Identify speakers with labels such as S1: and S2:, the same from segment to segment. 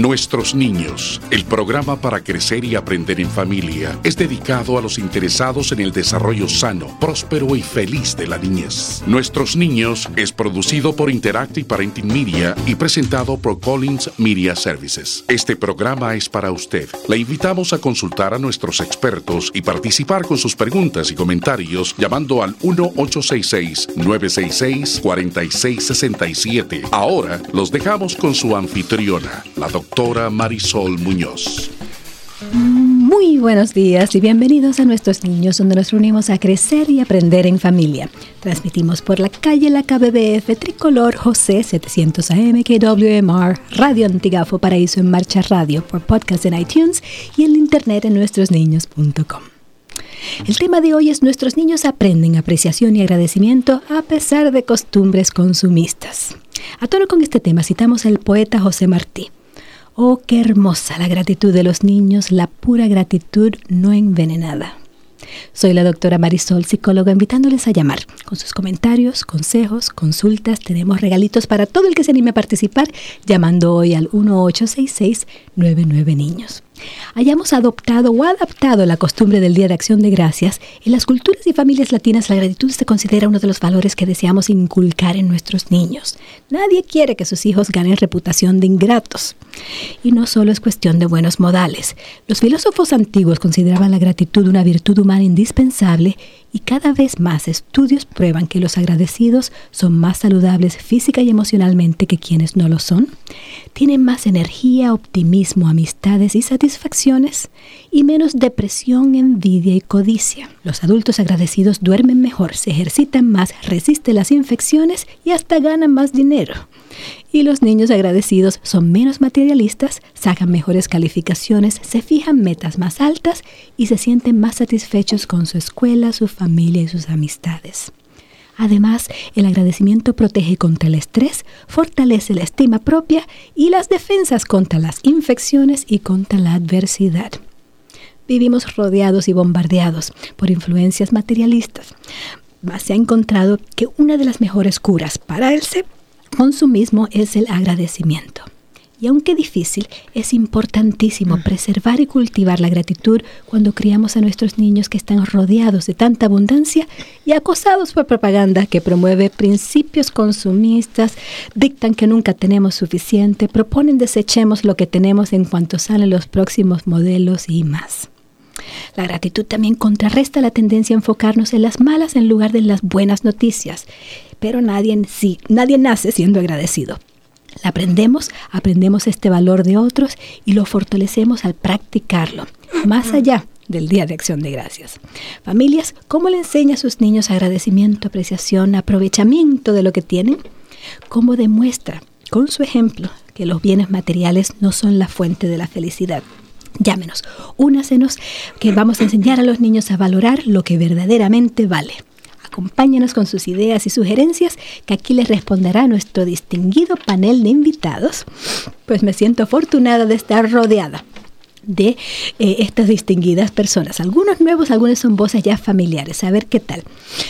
S1: Nuestros Niños, el programa para crecer y aprender en familia, es dedicado a los interesados en el desarrollo sano, próspero y feliz de la niñez. Nuestros Niños es producido por Interactive Parenting Media y presentado por Collins Media Services. Este programa es para usted. Le invitamos a consultar a nuestros expertos y participar con sus preguntas y comentarios llamando al 1-866-966-4667. Ahora los dejamos con su anfitriona, la doctora Marisol Muñoz.
S2: Muy buenos días y bienvenidos a Nuestros Niños, donde nos reunimos a crecer y aprender en familia. Transmitimos por la calle La KBBF, Tricolor, José 700 AM, KWMR, Radio Antigafo, Paraíso en Marcha Radio, por podcast en iTunes y en internet en nuestrosniños.com. El tema de hoy es: nuestros niños aprenden apreciación y agradecimiento a pesar de costumbres consumistas. A tono con este tema citamos al poeta José Martí. Oh, qué hermosa la gratitud de los niños, la pura gratitud no envenenada. Soy la doctora Marisol, psicóloga, invitándoles a llamar. Con sus comentarios, consejos, consultas, tenemos regalitos para todo el que se anime a participar, llamando hoy al 1-866-99-Niños. Hayamos adoptado o adaptado la costumbre del Día de Acción de Gracias, en las culturas y familias latinas la gratitud se considera uno de los valores que deseamos inculcar en nuestros niños. Nadie quiere que sus hijos ganen reputación de ingratos. Y no solo es cuestión de buenos modales. Los filósofos antiguos consideraban la gratitud una virtud humana indispensable y cada vez más estudios prueban que los agradecidos son más saludables física y emocionalmente que quienes no lo son. Tienen más energía, optimismo, amistades y satisfacciones y menos depresión, envidia y codicia. Los adultos agradecidos duermen mejor, se ejercitan más, resisten las infecciones y hasta ganan más dinero. Y los niños agradecidos son menos materialistas, sacan mejores calificaciones, se fijan metas más altas y se sienten más satisfechos con su escuela, su familia y sus amistades. Además, el agradecimiento protege contra el estrés, fortalece la estima propia y las defensas contra las infecciones y contra la adversidad. Vivimos rodeados y bombardeados por influencias materialistas. Se ha encontrado que una de las mejores curas para el consumismo es el agradecimiento. Y aunque difícil, es importantísimo preservar y cultivar la gratitud cuando criamos a nuestros niños que están rodeados de tanta abundancia y acosados por propaganda que promueve principios consumistas, dictan que nunca tenemos suficiente, proponen desechemos lo que tenemos en cuanto salen los próximos modelos y más. La gratitud también contrarresta la tendencia a enfocarnos en las malas en lugar de las buenas noticias. Pero nadie nace siendo agradecido. Aprendemos este valor de otros y lo fortalecemos al practicarlo, más allá del Día de Acción de Gracias. Familias, ¿cómo le enseña a sus niños agradecimiento, apreciación, aprovechamiento de lo que tienen? ¿Cómo demuestra con su ejemplo que los bienes materiales no son la fuente de la felicidad? Llámenos, únasenos, que vamos a enseñar a los niños a valorar lo que verdaderamente vale. Acompáñenos con sus ideas y sugerencias, que aquí les responderá nuestro distinguido panel de invitados, pues me siento afortunada de estar rodeada de estas distinguidas personas. Algunos nuevos, algunos son voces ya familiares. A ver qué tal.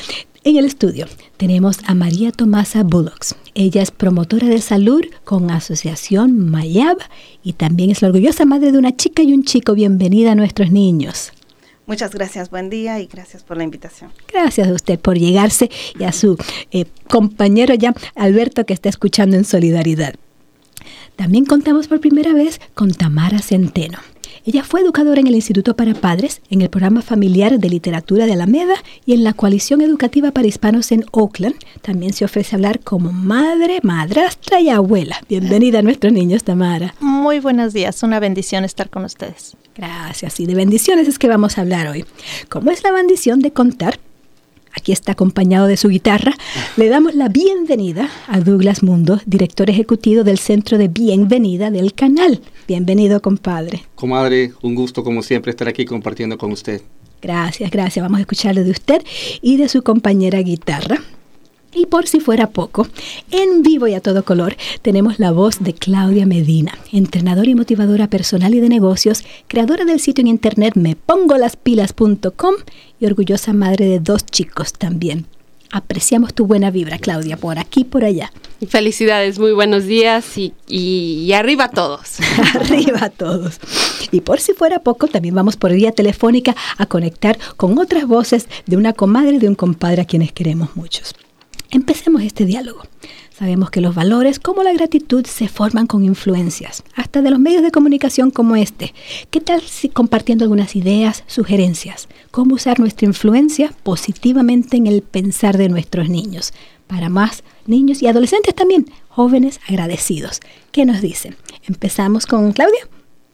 S2: En el estudio tenemos a María Tomasa Bullocks. Ella es promotora de salud con Asociación Mayab y también es la orgullosa madre de una chica y un chico. Bienvenida a Nuestros Niños.
S3: Muchas gracias, buen día y gracias por la invitación.
S2: Gracias a usted por llegarse y a su compañero ya, Alberto, que está escuchando en solidaridad. También contamos por primera vez con Tamara Centeno. Ella fue educadora en el Instituto para Padres, en el programa familiar de literatura de Alameda y en la coalición educativa para hispanos en Oakland. También se ofrece hablar como madre, madrastra y abuela. Bienvenida a Nuestros Niños, Tamara.
S4: Muy buenos días, una bendición estar con ustedes.
S2: Gracias, y de bendiciones es que vamos a hablar hoy. ¿Cómo es la bendición de contar? Aquí está acompañado de su guitarra. Le damos la bienvenida a Douglas Mundo, director ejecutivo del Centro de Bienvenida del Canal. Bienvenido, compadre.
S5: Comadre, un gusto como siempre estar aquí compartiendo con usted.
S2: Gracias. Vamos a escucharle de usted y de su compañera guitarra. Y por si fuera poco, en vivo y a todo color, tenemos la voz de Claudia Medina, entrenadora y motivadora personal y de negocios, creadora del sitio en internet mepongolaspilas.com y orgullosa madre de 2 chicos también. Apreciamos tu buena vibra, Claudia, por aquí, por allá.
S6: Felicidades, muy buenos días y arriba todos.
S2: Arriba todos. Y por si fuera poco, también vamos por vía telefónica a conectar con otras voces de una comadre y de un compadre a quienes queremos muchos. Empecemos este diálogo. Sabemos que los valores como la gratitud se forman con influencias, hasta de los medios de comunicación como este. ¿Qué tal si compartiendo algunas ideas, sugerencias? ¿Cómo usar nuestra influencia positivamente en el pensar de nuestros niños? Para más niños y adolescentes también, jóvenes agradecidos. ¿Qué nos dicen? Empezamos con Claudia.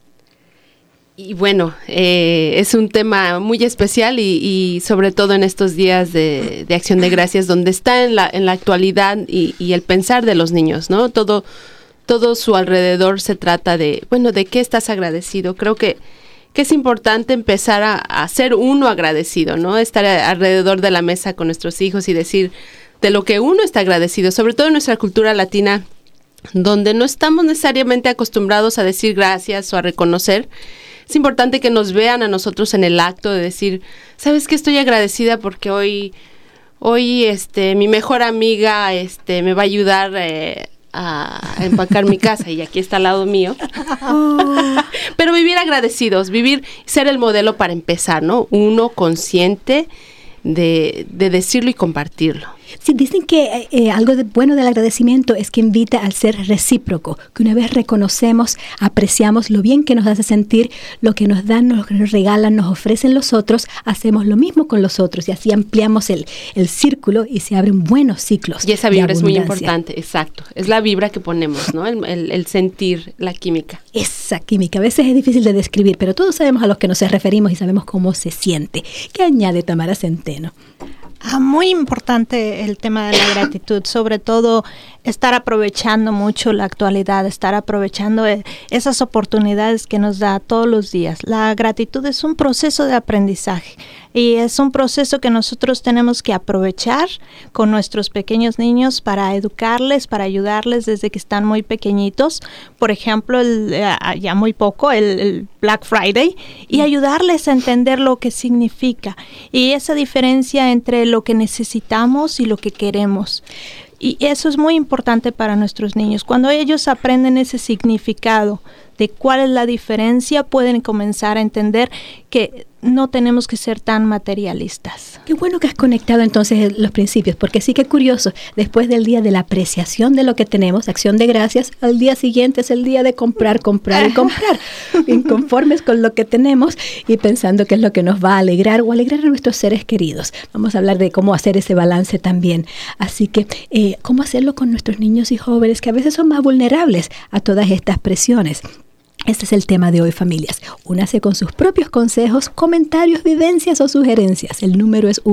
S6: Y bueno, es un tema muy especial y sobre todo en estos días de Acción de Gracias, donde está en la actualidad y el pensar de los niños, ¿no? Todo su alrededor se trata de, bueno, ¿de qué estás agradecido? Creo que es importante empezar a ser uno agradecido, ¿no? Estar alrededor de la mesa con nuestros hijos y decir de lo que uno está agradecido, sobre todo en nuestra cultura latina, donde no estamos necesariamente acostumbrados a decir gracias o a reconocer. Es importante que nos vean a nosotros en el acto de decir, ¿sabes qué? Estoy agradecida porque hoy mi mejor amiga me va a ayudar a empacar mi casa y aquí está al lado mío. Pero vivir agradecidos, ser el modelo para empezar, ¿no? Uno consciente de decirlo y compartirlo.
S2: Sí, dicen que algo bueno del agradecimiento es que invita al ser recíproco, que una vez reconocemos, apreciamos lo bien que nos hace sentir, lo que nos dan, lo que nos regalan, nos ofrecen los otros, hacemos lo mismo con los otros y así ampliamos el círculo y se abren buenos ciclos.
S6: Y esa vibra es muy importante, exacto. Es la vibra que ponemos, ¿no? El sentir, la química.
S2: Esa química, a veces es difícil de describir, pero todos sabemos a los que nos referimos y sabemos cómo se siente. ¿Qué añade Tamara Centeno?
S4: Muy importante el tema de la gratitud, sobre todo estar aprovechando mucho la actualidad, estar aprovechando esas oportunidades que nos da todos los días. La gratitud es un proceso de aprendizaje y es un proceso que nosotros tenemos que aprovechar con nuestros pequeños niños para educarles, para ayudarles desde que están muy pequeñitos. Por ejemplo, ya muy poco, el Black Friday, y ayudarles a entender lo que significa y esa diferencia entre lo que necesitamos y lo que queremos. Y eso es muy importante para nuestros niños. Cuando ellos aprenden ese significado de cuál es la diferencia, pueden comenzar a entender que no tenemos que ser tan materialistas.
S2: Qué bueno que has conectado entonces los principios, porque sí que curioso, después del día de la apreciación de lo que tenemos, Acción de Gracias, al día siguiente es el día de comprar y comprar, inconformes con lo que tenemos y pensando qué es lo que nos va a alegrar o alegrar a nuestros seres queridos. Vamos a hablar de cómo hacer ese balance también. Así que, cómo hacerlo con nuestros niños y jóvenes que a veces son más vulnerables a todas estas presiones. Este es el tema de hoy, familias. Únase con sus propios consejos, comentarios, vivencias o sugerencias. El número es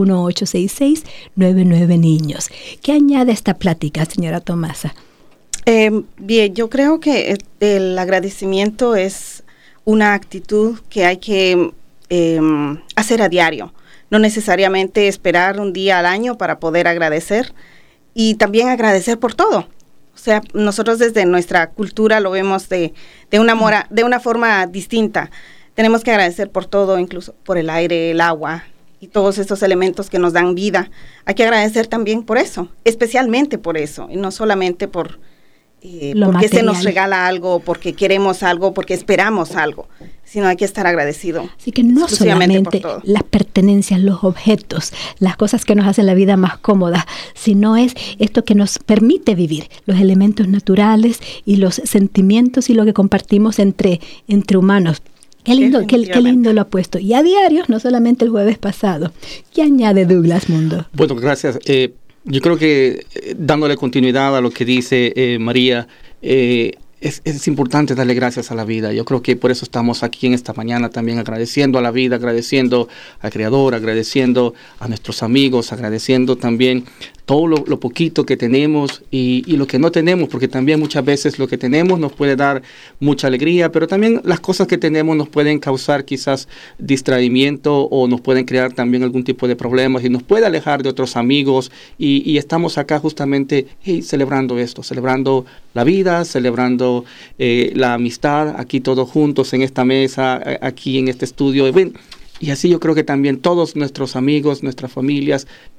S2: 1866-99 ¿Qué añade esta plática, señora Tomasa?
S3: Bien, yo creo que el agradecimiento es una actitud que hay que hacer a diario. No necesariamente esperar un día al año para poder agradecer y también agradecer por todo. O sea, nosotros desde nuestra cultura lo vemos de una forma distinta. Tenemos que agradecer por todo, incluso por el aire, el agua y todos estos elementos que nos dan vida. Hay que agradecer también por eso, especialmente por eso, y no solamente porque material. Se nos regala algo, porque queremos algo, porque esperamos algo, sino hay que estar agradecido.
S2: Así que no solamente las pertenencias, los objetos, las cosas que nos hacen la vida más cómoda, sino es esto que nos permite vivir, los elementos naturales y los sentimientos y lo que compartimos entre humanos. Qué lindo lo ha puesto. Y a diario, no solamente el jueves pasado. ¿Qué añade Douglas Mundo?
S5: Bueno, gracias. Yo creo que dándole continuidad a lo que dice María, es importante darle gracias a la vida. Yo creo que por eso estamos aquí en esta mañana también agradeciendo a la vida, agradeciendo al Creador, agradeciendo a nuestros amigos, agradeciendo también todo lo poquito que tenemos y lo que no tenemos, porque también muchas veces lo que tenemos nos puede dar mucha alegría, pero también las cosas que tenemos nos pueden causar quizás distraimiento o nos pueden crear también algún tipo de problemas y nos puede alejar de otros amigos y estamos acá justamente celebrando esto, celebrando la vida, celebrando la amistad, aquí todos juntos en esta mesa, aquí en este estudio. Y así yo creo que también todos nuestros amigos, nuestras familias,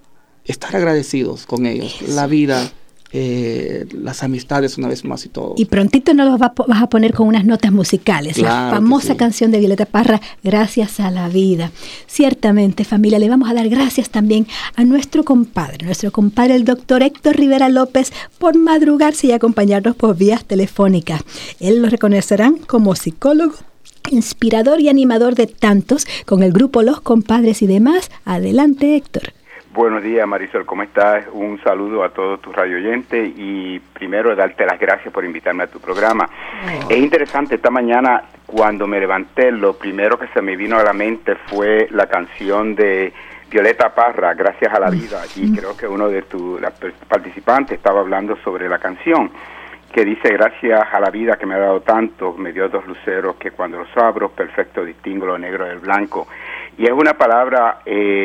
S5: estar agradecidos con ellos, la vida, las amistades una vez más y todo.
S2: Y prontito nos vas a poner con unas notas musicales,
S5: claro,
S2: la famosa canción de Violeta Parra, Gracias a la Vida. Ciertamente, familia, le vamos a dar gracias también a nuestro compadre el doctor Héctor Rivera López, por madrugarse y acompañarnos por vías telefónicas. Él lo reconocerán como psicólogo, inspirador y animador de tantos, con el grupo Los Compadres y demás. Adelante, Héctor.
S7: Buenos días, Marisol, ¿cómo estás? Un saludo a todos tus radio oyentes y primero darte las gracias por invitarme a tu programa. Es interesante, esta mañana cuando me levanté, lo primero que se me vino a la mente fue la canción de Violeta Parra, Gracias a la Vida, y creo que uno de tus participantes estaba hablando sobre la canción, que dice: gracias a la vida que me ha dado tanto, me dio 2 luceros que cuando los abro, perfecto distingo lo negro del blanco. Y es una palabra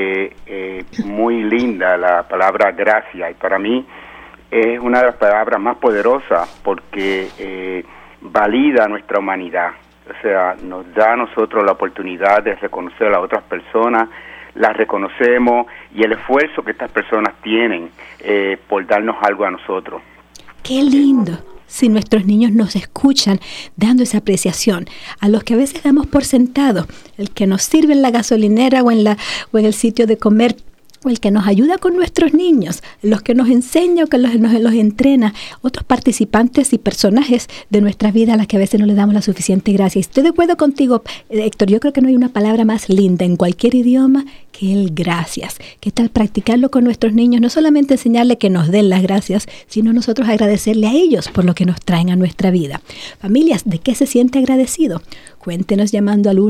S7: muy linda, la palabra gracia, y para mí es una de las palabras más poderosas porque valida nuestra humanidad, o sea, nos da a nosotros la oportunidad de reconocer a las otras personas, las reconocemos, y el esfuerzo que estas personas tienen por darnos algo a nosotros.
S2: ¡Qué lindo! Si nuestros niños nos escuchan dando esa apreciación, a los que a veces damos por sentado, el que nos sirve en la gasolinera o en el sitio de comer, o el que nos ayuda con nuestros niños, los que nos enseña o que los entrena, otros participantes y personajes de nuestra vida a las que a veces no le damos la suficiente gracia. Y estoy de acuerdo contigo, Héctor, yo creo que no hay una palabra más linda en cualquier idioma que el gracias. ¿Qué tal practicarlo con nuestros niños? No solamente enseñarle que nos den las gracias, sino nosotros agradecerle a ellos por lo que nos traen a nuestra vida. Familias, ¿de qué se siente agradecido? Cuéntenos llamando al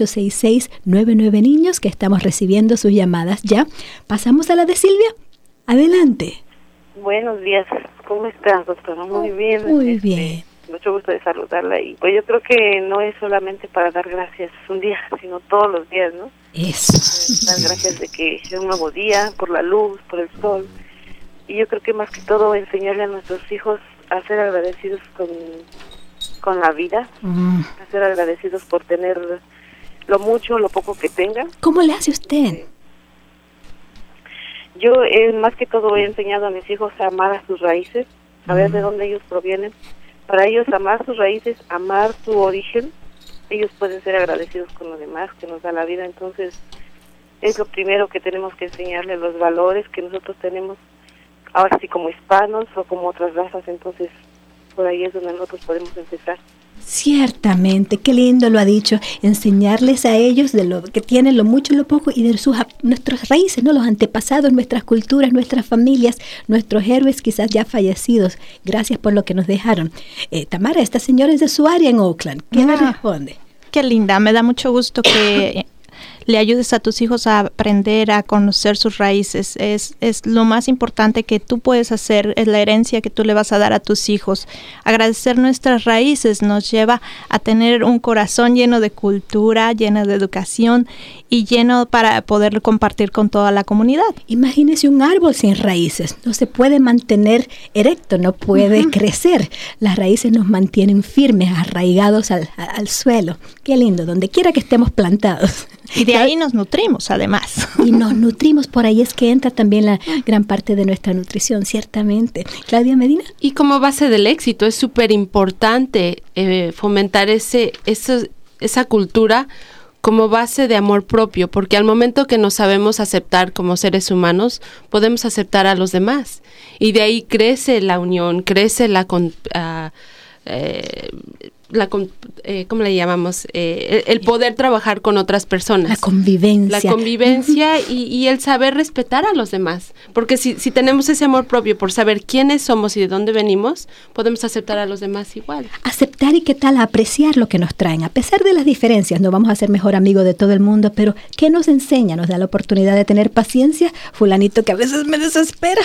S2: 1-866-99 que estamos recibiendo sus llamadas ya. Pasamos a la de Silvia. Adelante.
S8: Buenos días. ¿Cómo estás, doctora? Muy bien.
S2: Muy bien.
S8: Mucho gusto de saludarla. Y pues yo creo que no es solamente para dar gracias un día, sino todos los días, ¿no?
S2: Eso.
S8: Dar gracias de que es un nuevo día, por la luz, por el sol. Y yo creo que más que todo enseñarle a nuestros hijos a ser agradecidos con la vida, a ser agradecidos por tener lo mucho, lo poco que tengan.
S2: ¿Cómo le hace usted?
S8: Yo más que todo he enseñado a mis hijos a amar a sus raíces, a ver de dónde ellos provienen. Para ellos amar sus raíces, amar su origen, ellos pueden ser agradecidos con lo demás que nos da la vida. Entonces es lo primero que tenemos que enseñarles, los valores que nosotros tenemos, ahora sí como hispanos o como otras razas. Entonces por ahí es donde nosotros podemos empezar.
S2: Ciertamente, qué lindo lo ha dicho, enseñarles a ellos de lo que tienen, lo mucho, lo poco, y de nuestras raíces, ¿no? Los antepasados, nuestras culturas, nuestras familias, nuestros héroes quizás ya fallecidos. Gracias por lo que nos dejaron. Tamara, esta señora es de su área en Oakland. ¿Qué me responde?
S4: Qué linda, me da mucho gusto que le ayudes a tus hijos a aprender a conocer sus raíces. Es lo más importante que tú puedes hacer, es la herencia que tú le vas a dar a tus hijos. Agradecer nuestras raíces nos lleva a tener un corazón lleno de cultura, lleno de educación y lleno para poder compartir con toda la comunidad.
S2: Imagínese un árbol sin raíces, no se puede mantener erecto, no puede crecer. Las raíces nos mantienen firmes, arraigados al suelo. Qué lindo, donde quiera que estemos plantados.
S4: Y de ahí nos nutrimos, además.
S2: Y nos nutrimos, por ahí es que entra también la gran parte de nuestra nutrición, ciertamente. Claudia Medina.
S6: Y como base del éxito es súper importante fomentar esa cultura como base de amor propio, porque al momento que nos sabemos aceptar como seres humanos, podemos aceptar a los demás. Y de ahí crece la unión, crece ¿cómo le llamamos? El poder trabajar con otras personas.
S2: La convivencia.
S6: La convivencia y el saber respetar a los demás. Porque si tenemos ese amor propio por saber quiénes somos y de dónde venimos, podemos aceptar a los demás igual.
S2: Aceptar y qué tal apreciar lo que nos traen. A pesar de las diferencias, no vamos a ser mejor amigos de todo el mundo, pero ¿qué nos enseña? Nos da la oportunidad de tener paciencia. Fulanito que a veces me desespera.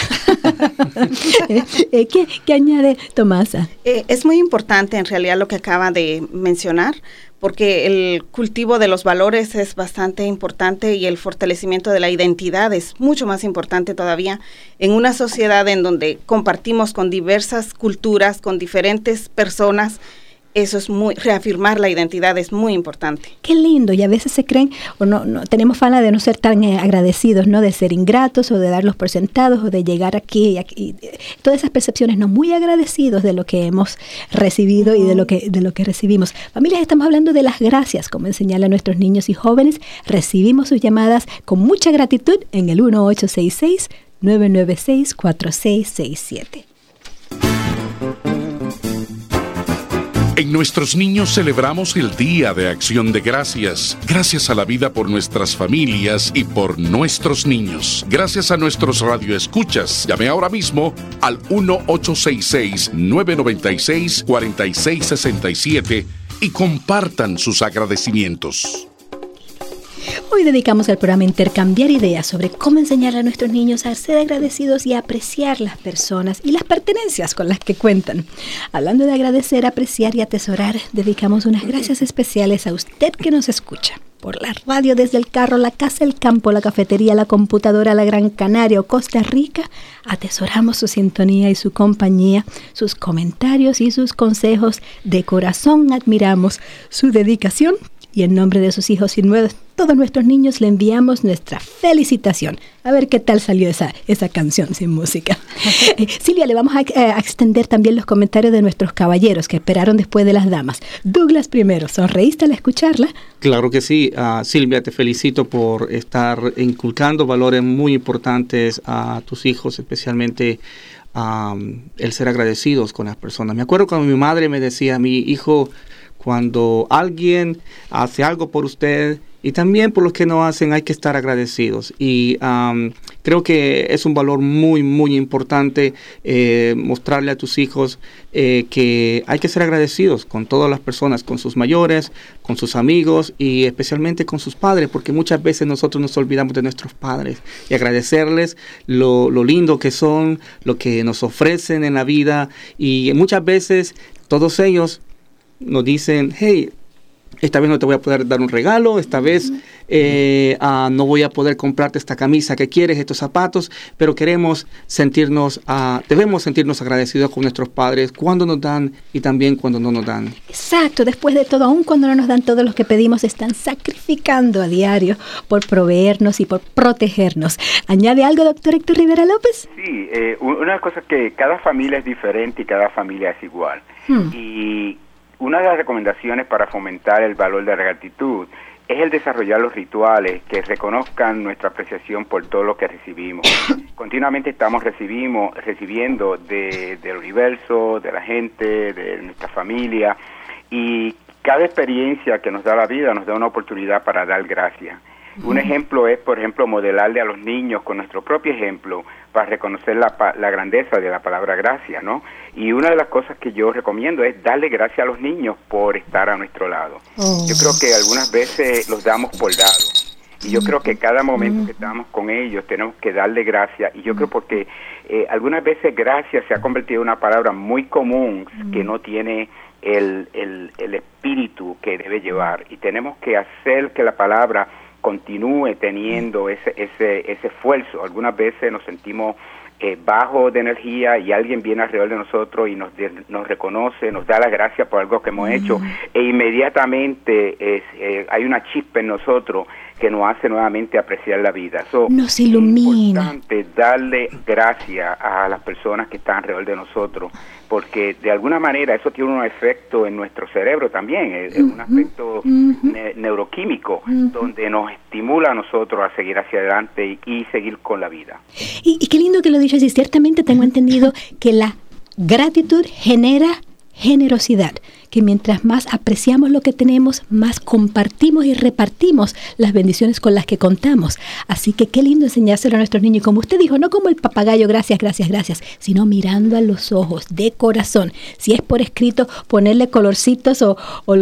S2: ¿Qué añade Tomasa?
S3: Es muy importante en realidad lo que acaba de mencionar, porque el cultivo de los valores es bastante importante y el fortalecimiento de la identidad es mucho más importante todavía en una sociedad en donde compartimos con diversas culturas, con diferentes personas, eso es reafirmar la identidad es muy importante.
S2: Qué lindo, y a veces se creen, o no tenemos fama de no ser tan agradecidos, ¿no? De ser ingratos, o de darlos por sentados, o de llegar aquí y aquí. Todas esas percepciones, no muy agradecidos de lo que hemos recibido y de lo que recibimos. Familias, estamos hablando de las gracias, como enseñarle a nuestros niños y jóvenes. Recibimos sus llamadas con mucha gratitud en el 1866-996-4667.
S1: En Nuestros Niños celebramos el Día de Acción de Gracias. Gracias a la vida por nuestras familias y por nuestros niños. Gracias a nuestros radioescuchas. Llame ahora mismo al 1-866-996-4667 y compartan sus agradecimientos.
S2: Hoy dedicamos al programa Intercambiar Ideas sobre cómo enseñar a nuestros niños a ser agradecidos y a apreciar las personas y las pertenencias con las que cuentan. Hablando de agradecer, apreciar y atesorar, dedicamos unas gracias especiales a usted que nos escucha. Por la radio, desde el carro, la casa, el campo, la cafetería, la computadora, la Gran Canaria o Costa Rica, atesoramos su sintonía y su compañía, sus comentarios y sus consejos. De corazón admiramos su dedicación. Y en nombre de sus hijos y todos nuestros niños le enviamos nuestra felicitación. A ver qué tal salió esa canción sin música. Silvia, le vamos a extender también los comentarios de nuestros caballeros que esperaron después de las damas. Douglas primero, ¿sonreíste al escucharla?
S5: Claro que sí. Silvia, te felicito por estar inculcando valores muy importantes a tus hijos, especialmente el ser agradecidos con las personas. Me acuerdo cuando mi madre me decía, mi hijo, cuando alguien hace algo por usted y también por los que no hacen, hay que estar agradecidos. Y creo que es un valor muy, muy importante mostrarle a tus hijos que hay que ser agradecidos con todas las personas, con sus mayores, con sus amigos y especialmente con sus padres, porque muchas veces nosotros nos olvidamos de nuestros padres y agradecerles lo lindo que son, lo que nos ofrecen en la vida, y muchas veces todos ellos nos dicen, hey, esta vez no te voy a poder dar un regalo, esta vez no voy a poder comprarte esta camisa que quieres, estos zapatos, pero debemos sentirnos agradecidos con nuestros padres cuando nos dan y también cuando no nos dan.
S2: Exacto, después de todo, aun cuando no nos dan todo lo que pedimos, están sacrificando a diario por proveernos y por protegernos. ¿Añade algo, doctor Héctor Rivera López?
S7: Sí, una cosa que cada familia es diferente y cada familia es igual. Y una de las recomendaciones para fomentar el valor de la gratitud es el desarrollar los rituales que reconozcan nuestra apreciación por todo lo que recibimos. Continuamente estamos recibiendo del universo, de la gente, de nuestra familia, y cada experiencia que nos da la vida nos da una oportunidad para dar gracias. Un ejemplo es, por ejemplo, modelarle a los niños con nuestro propio ejemplo para reconocer la grandeza de la palabra gracia, ¿no? Y una de las cosas que yo recomiendo es darle gracias a los niños por estar a nuestro lado. Yo creo que algunas veces los damos por dados. Y yo creo que cada momento que estamos con ellos tenemos que darle gracias. Y yo creo porque algunas veces gracias se ha convertido en una palabra muy común que no tiene el espíritu que debe llevar. Y tenemos que hacer que la palabra continúe teniendo ese esfuerzo. Algunas veces nos sentimos bajos de energía y alguien viene alrededor de nosotros y nos reconoce, nos da las gracias por algo que hemos hecho, e inmediatamente hay una chispa en nosotros que nos hace nuevamente apreciar la vida.
S2: Nos ilumina.
S7: Es importante darle gracias a las personas que están alrededor de nosotros, porque de alguna manera eso tiene un efecto en nuestro cerebro también, es un aspecto neuroquímico, donde nos estimula a nosotros a seguir hacia adelante y seguir con la vida.
S2: Y qué lindo que lo dicho así. Ciertamente tengo entendido que la gratitud genera generosidad, que mientras más apreciamos lo que tenemos, más compartimos y repartimos las bendiciones con las que contamos. Así que qué lindo enseñárselo a nuestros niños, como usted dijo, no como el papagayo, gracias, gracias, gracias, sino mirando a los ojos, de corazón. Si es por escrito, ponerle colorcitos o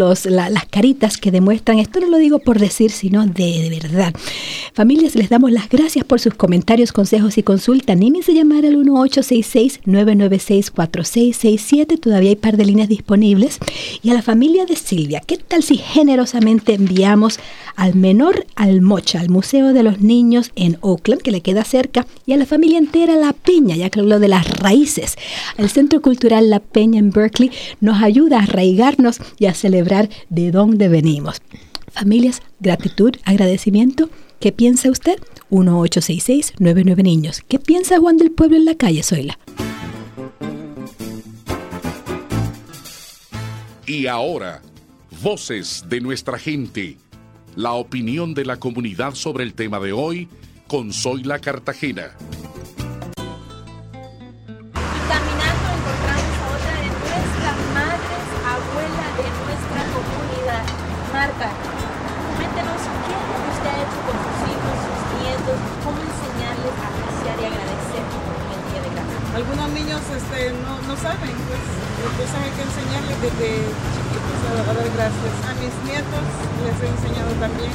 S2: las caritas que demuestran, esto no lo digo por decir, sino de verdad. Familias, les damos las gracias por sus comentarios, consejos y consultas. Anímense a llamar al 1866-996-4667, todavía hay par de líneas disponibles. Y a la familia de Silvia, ¿qué tal si generosamente enviamos al menor Almocha, al Museo de los Niños en Oakland, que le queda cerca, y a la familia entera La Peña, ya que lo de las raíces? El Centro Cultural La Peña en Berkeley nos ayuda a arraigarnos y a celebrar de dónde venimos. Familias, gratitud, agradecimiento. ¿Qué piensa usted? 1-866-99 Niños. ¿Qué piensa Juan del Pueblo en la calle, Zoila?
S1: Y ahora, voces de nuestra gente. La opinión de la comunidad sobre el tema de hoy con Zoila Cartagena.
S9: Y caminando encontramos a otra de nuestras madres, abuela de nuestra comunidad. Marta, cuéntenos qué es lo que usted ha hecho con sus hijos, sus nietos, cómo enseñarles a apreciar y agradecer el Día de Gracias.
S10: Algunos niños no saben, pues entonces hay que enseñarles desde chiquitos a dar gracias. A mis nietos les he enseñado también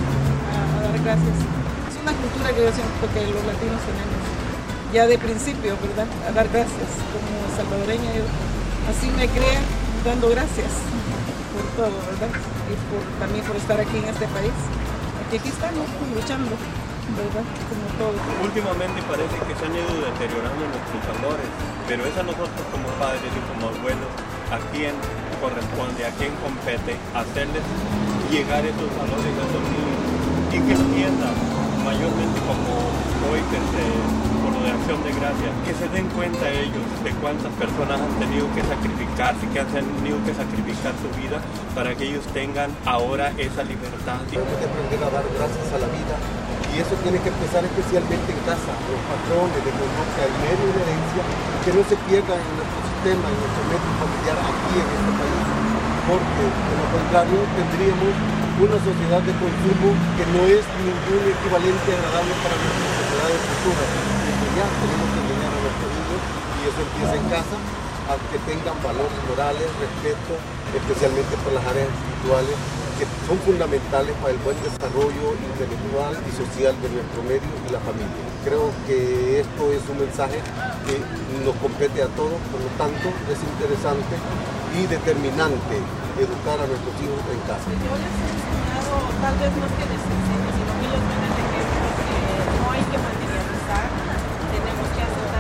S10: a dar gracias. Es una cultura que yo siento que los latinos tenemos ya de principio, ¿verdad? A dar gracias. Como salvadoreña yo así me crié dando gracias por todo, ¿verdad? Y también por estar aquí en este país. Aquí estamos luchando, ¿verdad? Como todo.
S11: Últimamente parece que se han ido deteriorando nuestros valores, pero es a nosotros como padres y como abuelos a quien corresponde, a quien compete hacerles llegar esos valores a esos niños y que entiendan, mayormente como hoy por lo de Acción de Gracias, que se den cuenta ellos de cuántas personas han tenido que sacrificarse, que han tenido que sacrificar su vida para que ellos tengan ahora esa libertad.
S12: Tenemos que aprender a dar gracias a la vida. Y eso tiene que empezar especialmente en casa, los patrones de conducta, el medio de herencia, que no se pierdan en nuestro sistema, en nuestro medio familiar aquí en este país, porque de lo contrario tendríamos una sociedad de consumo que no es ningún equivalente agradable para nuestras sociedades futuras. Enseñar, tenemos que enseñar a nuestros niños, y eso empieza en casa, a que tengan valores morales, respeto, especialmente por las áreas espirituales, que son fundamentales para el buen desarrollo intelectual y social de nuestro medio y la familia. Creo que esto es un mensaje que nos compete a todos, por lo tanto es interesante y determinante educar a nuestros hijos en casa.
S10: Yo les he enseñado, tal vez no es que les enseñe, sino que ellos ven el ejemplo que no hay que materializar, tenemos que aceptar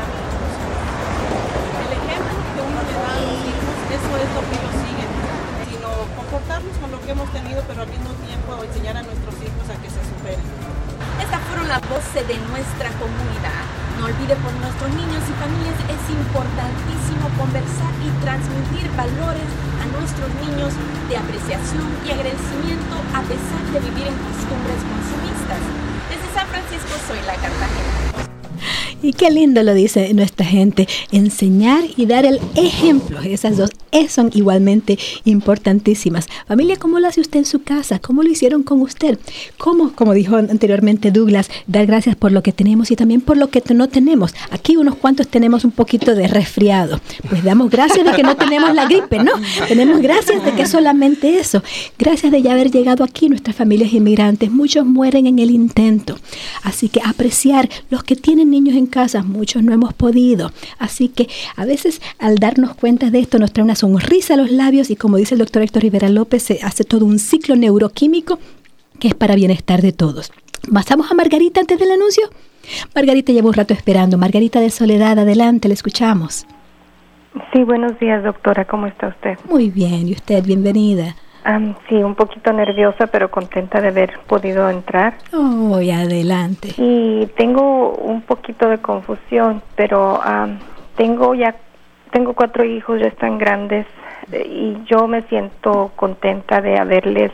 S10: el ejemplo que uno le da a los hijos, eso es lo que ellos siguen. Comportarnos con lo que hemos tenido, pero al mismo tiempo enseñar a nuestros hijos a que se superen.
S9: Estas fueron las voces de nuestra comunidad. No olvide, por nuestros niños y familias es importantísimo conversar y transmitir valores a nuestros niños de apreciación y agradecimiento a pesar de vivir en costumbres consumistas. Desde San Francisco, Zoila Cartagena.
S2: Y qué lindo lo dice nuestra gente, enseñar y dar el ejemplo. Esas dos son igualmente importantísimas. Familia, ¿cómo lo hace usted en su casa? ¿Cómo lo hicieron con usted? ¿Cómo, como dijo anteriormente Douglas, dar gracias por lo que tenemos y también por lo que no tenemos? Aquí unos cuantos tenemos un poquito de resfriado. Pues damos gracias de que no tenemos la gripe, ¿no? Tenemos gracias de que solamente eso. Gracias de ya haber llegado aquí nuestras familias inmigrantes. Muchos mueren en el intento. Así que apreciar los que tienen niños en casa, muchos no hemos podido. Así que a veces al darnos cuenta de esto nos trae una sonrisa a los labios y, como dice el doctor Héctor Rivera López, se hace todo un ciclo neuroquímico que es para bienestar de todos. ¿Pasamos a Margarita antes del anuncio? Margarita lleva un rato esperando. Margarita de Soledad, adelante, le escuchamos.
S13: Sí, buenos días, doctora, ¿cómo está usted?
S2: Muy bien, ¿y usted? Bienvenida.
S13: Sí, un poquito nerviosa, pero contenta de haber podido entrar.
S2: Oh, adelante.
S13: Y tengo un poquito de confusión, pero tengo 4 hijos, ya están grandes, y yo me siento contenta de haberles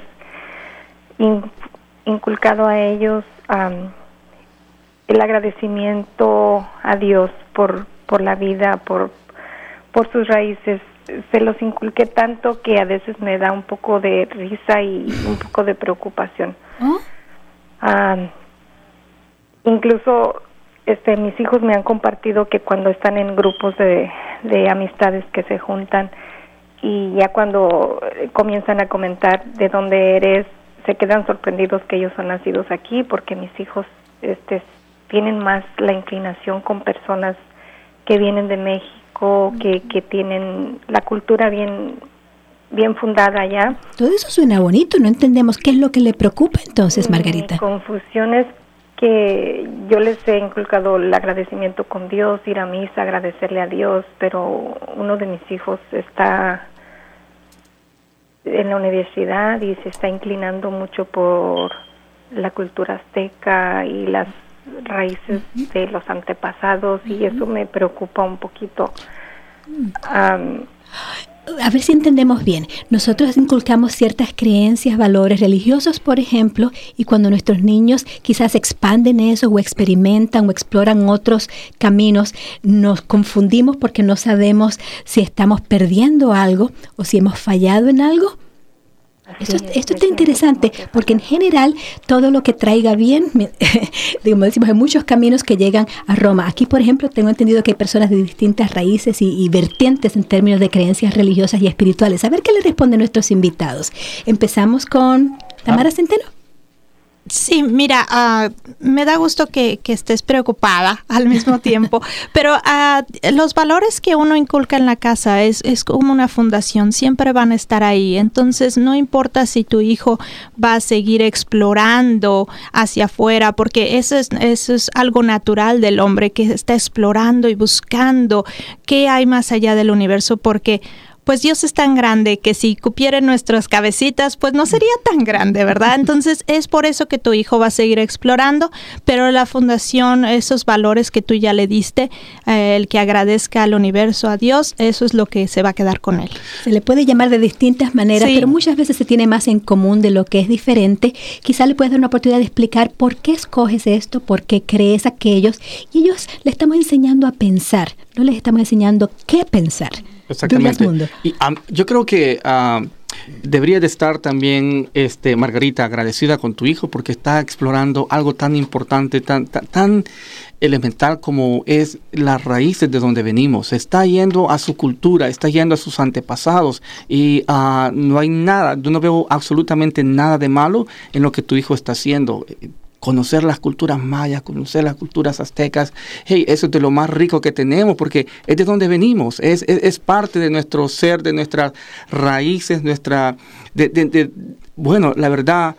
S13: inculcado a ellos el agradecimiento a Dios por la vida, por sus raíces. Se los inculqué tanto que a veces me da un poco de risa y un poco de preocupación.
S2: ¿Oh?
S13: Incluso mis hijos me han compartido que cuando están en grupos de amistades que se juntan y ya cuando comienzan a comentar de dónde eres, se quedan sorprendidos que ellos son nacidos aquí, porque mis hijos tienen más la inclinación con personas que vienen de México, que tienen la cultura bien bien fundada ya.
S2: Todo eso suena bonito, no entendemos qué es lo que le preocupa entonces, Margarita.
S13: Confusión es que yo les he inculcado el agradecimiento con Dios, ir a misa, agradecerle a Dios, pero uno de mis hijos está en la universidad y se está inclinando mucho por la cultura azteca y las raíces de los antepasados, y eso me preocupa un poquito.
S2: A ver si entendemos bien. Nosotros inculcamos ciertas creencias, valores religiosos, por ejemplo, y cuando nuestros niños quizás expanden eso o experimentan o exploran otros caminos, nos confundimos porque no sabemos si estamos perdiendo algo o si hemos fallado en algo. Esto está interesante porque en general todo lo que traiga bien, como decimos, hay muchos caminos que llegan a Roma. Aquí, por ejemplo, tengo entendido que hay personas de distintas raíces y vertientes en términos de creencias religiosas y espirituales. A ver qué le responden nuestros invitados. Empezamos con Tamara Centeno.
S4: Sí, mira, me da gusto que estés preocupada al mismo tiempo, pero los valores que uno inculca en la casa es como una fundación, siempre van a estar ahí. Entonces no importa si tu hijo va a seguir explorando hacia afuera, porque eso es algo natural del hombre, que está explorando y buscando qué hay más allá del universo, porque pues Dios es tan grande que si cupiera en nuestras cabecitas, pues no sería tan grande, ¿verdad? Entonces es por eso que tu hijo va a seguir explorando, pero la fundación, esos valores que tú ya le diste, el que agradezca al universo, a Dios, eso es lo que se va a quedar con él.
S2: Se le puede llamar de distintas maneras, sí, pero muchas veces se tiene más en común de lo que es diferente. Quizá le puedes dar una oportunidad de explicar por qué escoges esto, por qué crees aquellos, y ellos le estamos enseñando a pensar, no les estamos enseñando qué pensar.
S5: Exactamente. Y yo creo que debería de estar también, Margarita, agradecida con tu hijo porque está explorando algo tan importante, tan elemental como es las raíces de donde venimos. Está yendo a su cultura, está yendo a sus antepasados y no hay nada, yo no veo absolutamente nada de malo en lo que tu hijo está haciendo. Conocer las culturas mayas, conocer las culturas aztecas, eso es de lo más rico que tenemos, porque es de donde venimos, es parte de nuestro ser, de nuestras raíces, bueno, la verdad,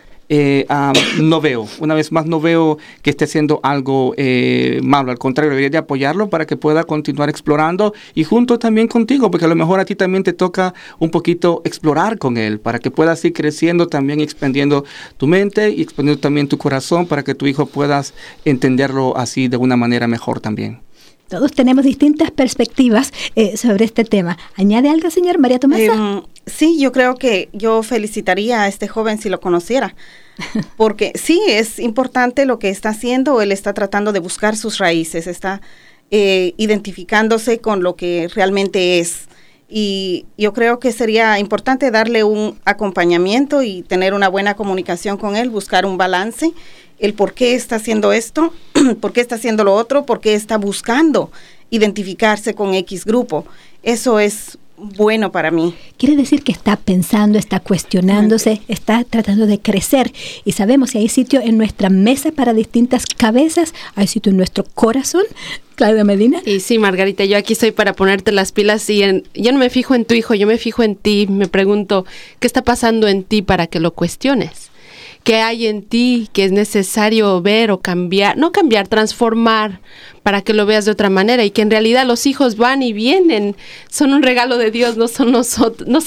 S5: no veo, una vez más, no veo que esté haciendo algo malo. Al contrario, debería de apoyarlo para que pueda continuar explorando y junto también contigo, porque a lo mejor a ti también te toca un poquito explorar con él, para que puedas ir creciendo también, expandiendo tu mente y expandiendo también tu corazón, para que tu hijo puedas entenderlo así de una manera mejor también.
S2: Todos tenemos distintas perspectivas sobre este tema. ¿Añade algo, señor María Tomasa?
S3: Sí, yo creo que yo felicitaría a este joven si lo conociera, porque sí, es importante lo que está haciendo. Él está tratando de buscar sus raíces, está identificándose con lo que realmente es. Y yo creo que sería importante darle un acompañamiento y tener una buena comunicación con él, buscar un balance, el por qué está haciendo esto, por qué está haciendo lo otro, por qué está buscando identificarse con X grupo. Eso es bueno para mí.
S2: Quiere decir que está pensando, está cuestionándose, está tratando de crecer. Y sabemos que hay sitio en nuestra mesa para distintas cabezas, hay sitio en nuestro corazón. Claudia Medina.
S6: Y sí, Margarita, yo aquí estoy para ponerte las pilas y yo no me fijo en tu hijo, yo me fijo en ti, me pregunto, ¿qué está pasando en ti para que lo cuestiones? ¿Qué hay en ti que es necesario ver o cambiar? No cambiar, transformar para que lo veas de otra manera y que en realidad los hijos van y vienen, son un regalo de Dios, no son nosotros, no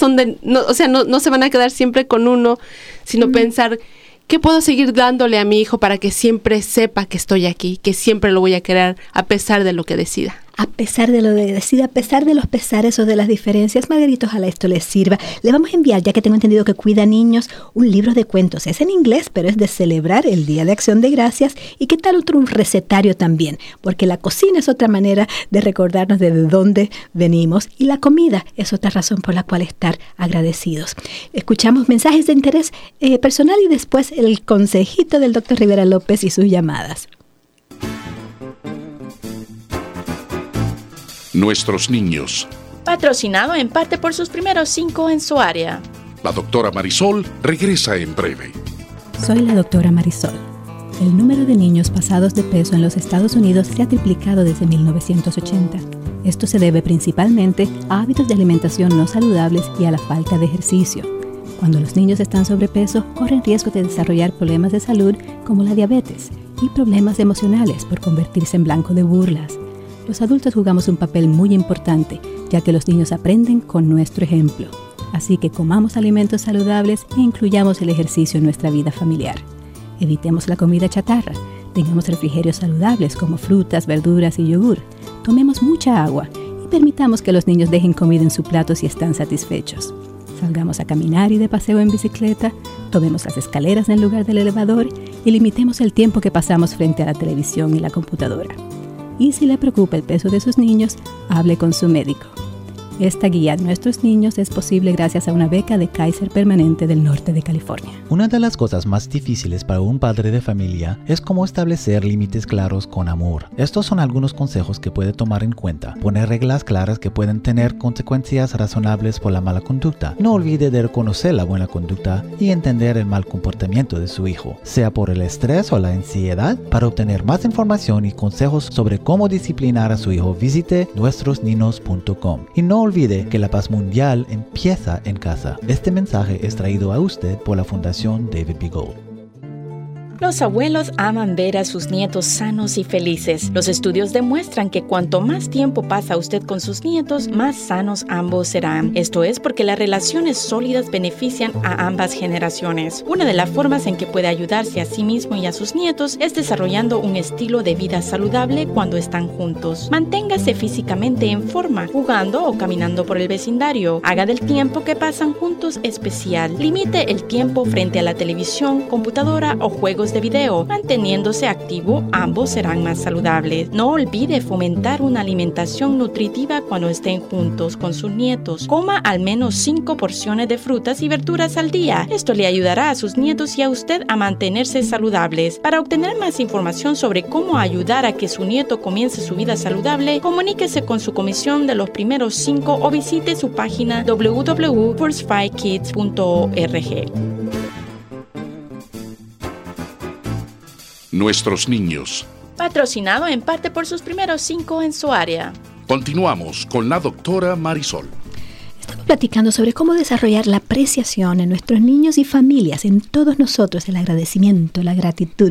S6: se van a quedar siempre con uno, sino pensar, ¿qué puedo seguir dándole a mi hijo para que siempre sepa que estoy aquí, que siempre lo voy a querer a pesar de lo que decida?
S2: A pesar de lo que decida, a pesar de los pesares o de las diferencias, Margarita, ojalá esto les sirva. Le vamos a enviar, ya que tengo entendido que cuida niños, un libro de cuentos. Es en inglés, pero es de celebrar el Día de Acción de Gracias. ¿Y qué tal otro? Un recetario también, porque la cocina es otra manera de recordarnos de dónde venimos y la comida es otra razón por la cual estar agradecidos. Escuchamos mensajes de interés personal y después el consejito del Dr. Rivera López y sus llamadas.
S1: Nuestros niños.
S14: Patrocinado en parte por sus primeros 5 en su área.
S1: La doctora Marisol regresa en breve.
S2: Soy la doctora Marisol. El número de niños pasados de peso en los Estados Unidos se ha triplicado desde 1980. Esto se debe principalmente a hábitos de alimentación no saludables y a la falta de ejercicio. Cuando los niños están sobrepeso, corren riesgo de desarrollar problemas de salud como la diabetes y problemas emocionales por convertirse en blanco de burlas. Los adultos jugamos un papel muy importante, ya que los niños aprenden con nuestro ejemplo. Así que comamos alimentos saludables e incluyamos el ejercicio en nuestra vida familiar. Evitemos la comida chatarra. Tengamos refrigerios saludables como frutas, verduras y yogur. Tomemos mucha agua y permitamos que los niños dejen comida en su plato si están satisfechos. Salgamos a caminar y de paseo en bicicleta, tomemos las escaleras en lugar del elevador y limitemos el tiempo que pasamos frente a la televisión y la computadora. Y si le preocupa el peso de sus niños, hable con su médico. Esta guía a nuestros niños es posible gracias a una beca de Kaiser Permanente del norte de California.
S15: Una de las cosas más difíciles para un padre de familia es cómo establecer límites claros con amor. Estos son algunos consejos que puede tomar en cuenta. Poner reglas claras que pueden tener consecuencias razonables por la mala conducta. No olvide de reconocer la buena conducta y entender el mal comportamiento de su hijo, sea por el estrés o la ansiedad. Para obtener más información y consejos sobre cómo disciplinar a su hijo, visite nuestrosninos.com. Y no olvide que la paz mundial empieza en casa. Este mensaje es traído a usted por la Fundación David B. Gold.
S14: Los abuelos aman ver a sus nietos sanos y felices. Los estudios demuestran que cuanto más tiempo pasa usted con sus nietos, más sanos ambos serán. Esto es porque las relaciones sólidas benefician a ambas generaciones. Una de las formas en que puede ayudarse a sí mismo y a sus nietos es desarrollando un estilo de vida saludable cuando están juntos. Manténgase físicamente en forma, jugando o caminando por el vecindario. Haga del tiempo que pasan juntos especial. Limite el tiempo frente a la televisión, computadora o juegos de video. Manteniéndose activo, ambos serán más saludables. No olvide fomentar una alimentación nutritiva cuando estén juntos con sus nietos. Coma al menos 5 porciones de frutas y verduras al día. Esto le ayudará a sus nietos y a usted a mantenerse saludables. Para obtener más información sobre cómo ayudar a que su nieto comience su vida saludable, comuníquese con su comisión de los primeros 5 o visite su página www.first5kids.org.
S1: Nuestros niños.
S14: Patrocinado en parte por sus primeros 5 en su área.
S1: Continuamos con la doctora Marisol.
S2: Estamos platicando sobre cómo desarrollar la apreciación en nuestros niños y familias, en todos nosotros, el agradecimiento, la gratitud.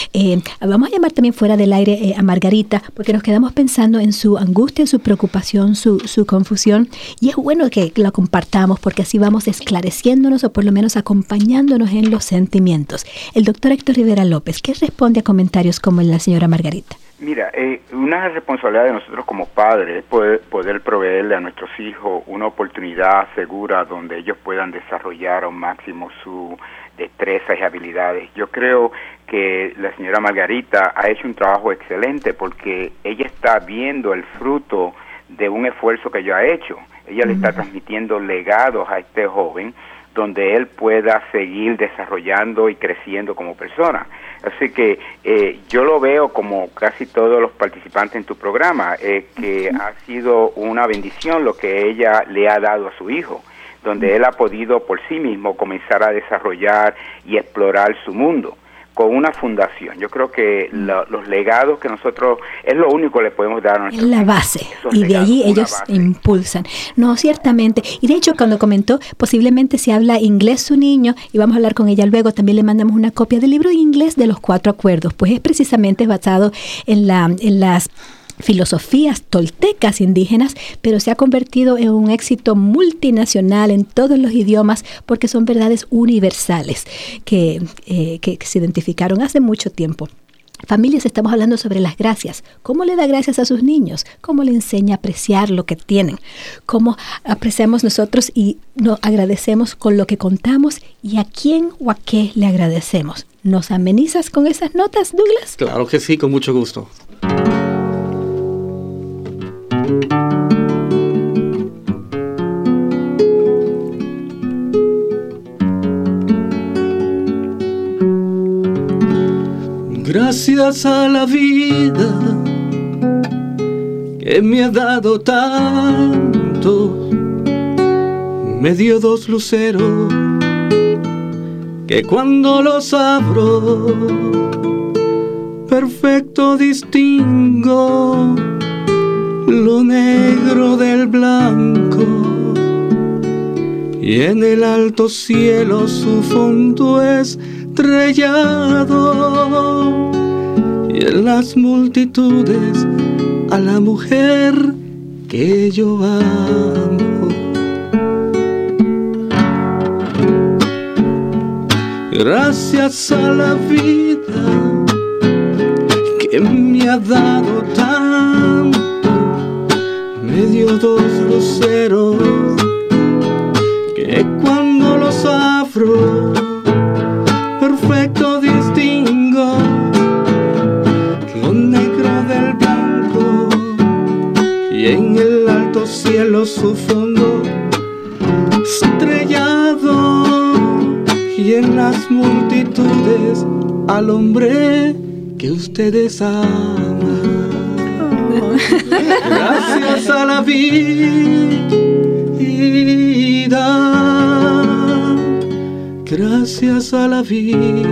S2: Vamos a llamar también fuera del aire a Margarita, porque nos quedamos pensando en su angustia, su preocupación, su confusión, y es bueno que la compartamos porque así vamos esclareciéndonos o por lo menos acompañándonos en los sentimientos. El doctor Héctor Rivera López, ¿qué responde a comentarios como el de la señora Margarita?
S7: Mira, una responsabilidad de nosotros como padres es poder proveerle a nuestros hijos una oportunidad segura donde ellos puedan desarrollar al máximo su destrezas y habilidades. Yo creo que la señora Margarita ha hecho un trabajo excelente porque ella está viendo el fruto de un esfuerzo que yo ha hecho. Ella le está transmitiendo legados a este joven donde él pueda seguir desarrollando y creciendo como persona. Así que yo lo veo como casi todos los participantes en tu programa, que ha sido una bendición lo que ella le ha dado a su hijo, donde él ha podido por sí mismo comenzar a desarrollar y explorar su mundo con una fundación. Yo creo que los legados que nosotros, es lo único que le podemos dar a nuestros
S2: hijos. Es la base, y de allí ellos impulsan. No, ciertamente. Y de hecho, cuando comentó, posiblemente si habla inglés su niño, y vamos a hablar con ella luego, también le mandamos una copia del libro de inglés de los 4 acuerdos, pues es precisamente basado en las filosofías toltecas indígenas, pero se ha convertido en un éxito multinacional en todos los idiomas porque son verdades universales que se identificaron hace mucho tiempo. Familias, estamos hablando sobre las gracias. ¿Cómo le da gracias a sus niños? ¿Cómo le enseña a apreciar lo que tienen? ¿Cómo apreciamos nosotros y nos agradecemos con lo que contamos? ¿Y a quién o a qué le agradecemos? ¿Nos amenizas con esas notas, Douglas?
S5: Claro que sí, con mucho gusto.
S16: Gracias a la vida que me ha dado tanto, me dio 2 luceros que cuando los abro perfecto distingo lo negro del blanco, y en el alto cielo su fondo estrellado, y en las multitudes a la mujer que yo amo. Gracias a la vida que me ha dado tanto, me dio 2 luceros que cuando los abro perfecto distingo lo negro del blanco, y en el alto cielo su fondo estrellado, y en las multitudes al hombre que ustedes aman. Gracias a la vida, gracias a la vida,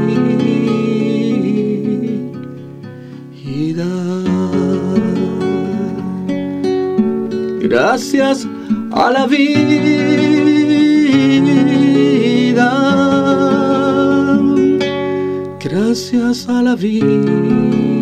S16: gracias a la vida, gracias a la vida.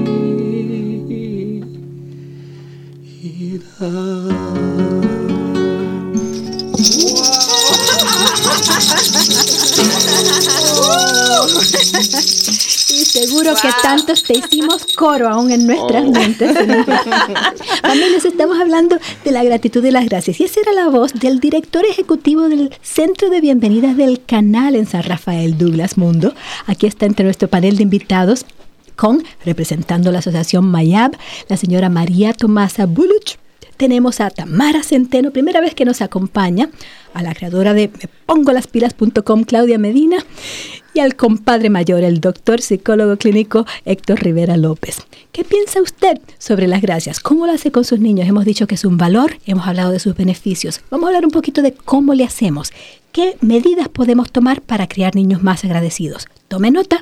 S2: Y seguro que tantos te hicimos coro aún en nuestras mentes. Familias, estamos hablando de la gratitud y las gracias. Y esa era la voz del director ejecutivo del Centro de Bienvenidas del Canal en San Rafael, Douglas Mundo. Aquí está entre nuestro panel de invitados representando la asociación Mayab, la señora María Tomasa Buluch. Tenemos a Tamara Centeno, primera vez que nos acompaña, a la creadora de mepongolaspilas.com, Claudia Medina, y al compadre mayor, el doctor psicólogo clínico Héctor Rivera López. ¿Qué piensa usted sobre las gracias? ¿Cómo lo hace con sus niños? Hemos dicho que es un valor, hemos hablado de sus beneficios. Vamos a hablar un poquito de cómo le hacemos. ¿Qué medidas podemos tomar para criar niños más agradecidos? Tome nota.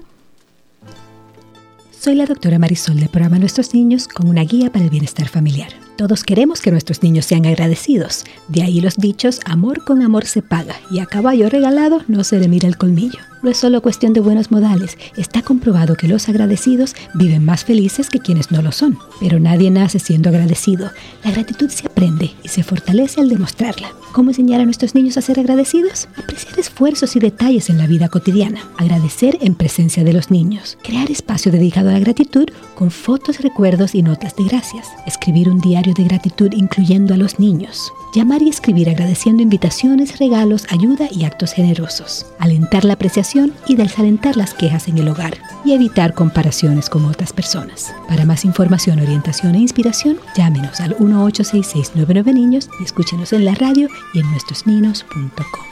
S2: Soy la doctora Marisol del programa Nuestros Niños con una guía para el bienestar familiar. Todos queremos que nuestros niños sean agradecidos. De ahí los dichos, amor con amor se paga y a caballo regalado no se le mira el colmillo. No es solo cuestión de buenos modales. Está comprobado que los agradecidos viven más felices que quienes no lo son. Pero nadie nace siendo agradecido. La gratitud se aprende y se fortalece al demostrarla. ¿Cómo enseñar a nuestros niños a ser agradecidos? Apreciar esfuerzos y detalles en la vida cotidiana. Agradecer en presencia de los niños. Crear espacio dedicado a la gratitud con fotos, recuerdos y notas de gracias. Escribir un diario de gratitud incluyendo a los niños. Llamar y escribir agradeciendo invitaciones, regalos, ayuda y actos generosos. Alentar la apreciación y desalentar las quejas en el hogar. Y evitar comparaciones con otras personas. Para más información, orientación e inspiración, llámenos al 1-866-99-NIños y escúchenos en la radio y en nuestrosninos.com.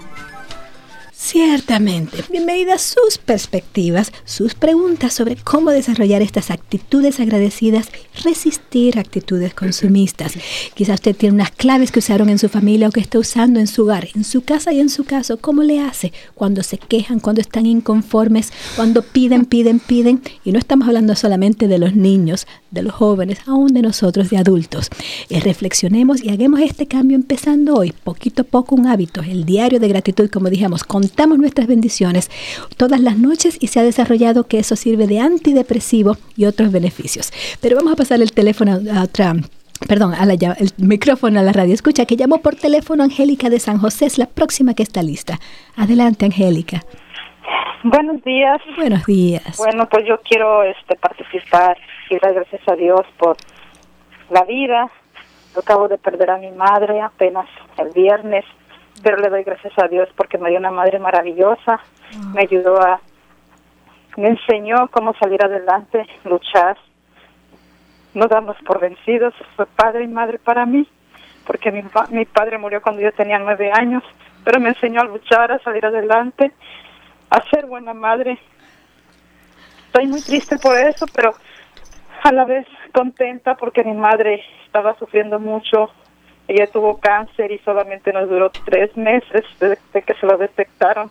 S2: Ciertamente, bienvenidas sus perspectivas, sus preguntas sobre cómo desarrollar estas actitudes agradecidas, resistir actitudes consumistas. Quizás usted tiene unas claves que usaron en su familia o que está usando en su hogar, en su casa y en su caso. ¿Cómo le hace cuando se quejan, cuando están inconformes, cuando piden? Y no estamos hablando solamente de los niños, de los jóvenes, aún de nosotros, de adultos. Reflexionemos y hagamos este cambio empezando hoy, poquito a poco, un hábito, el diario de gratitud, como dijimos, contamos nuestras bendiciones todas las noches y se ha desarrollado que eso sirve de antidepresivo y otros beneficios. Pero vamos a pasar el teléfono a otra... el micrófono a la radio. Escucha, que llamó por teléfono Angélica de San José, es la próxima que está lista. Adelante, Angélica.
S17: Buenos días.
S2: Buenos días.
S17: Bueno, pues yo quiero participar y dar gracias a Dios por la vida. Yo acabo de perder a mi madre apenas el viernes, pero le doy gracias a Dios porque me dio una madre maravillosa. Me me enseñó cómo salir adelante, luchar. No darnos por vencidos. Fue padre y madre para mí, porque mi padre murió cuando yo tenía 9 años, pero me enseñó a luchar, a salir adelante, a ser buena madre. Estoy muy triste por eso, pero a la vez contenta porque mi madre estaba sufriendo mucho. Ella tuvo cáncer y solamente nos duró 3 meses desde que se lo detectaron.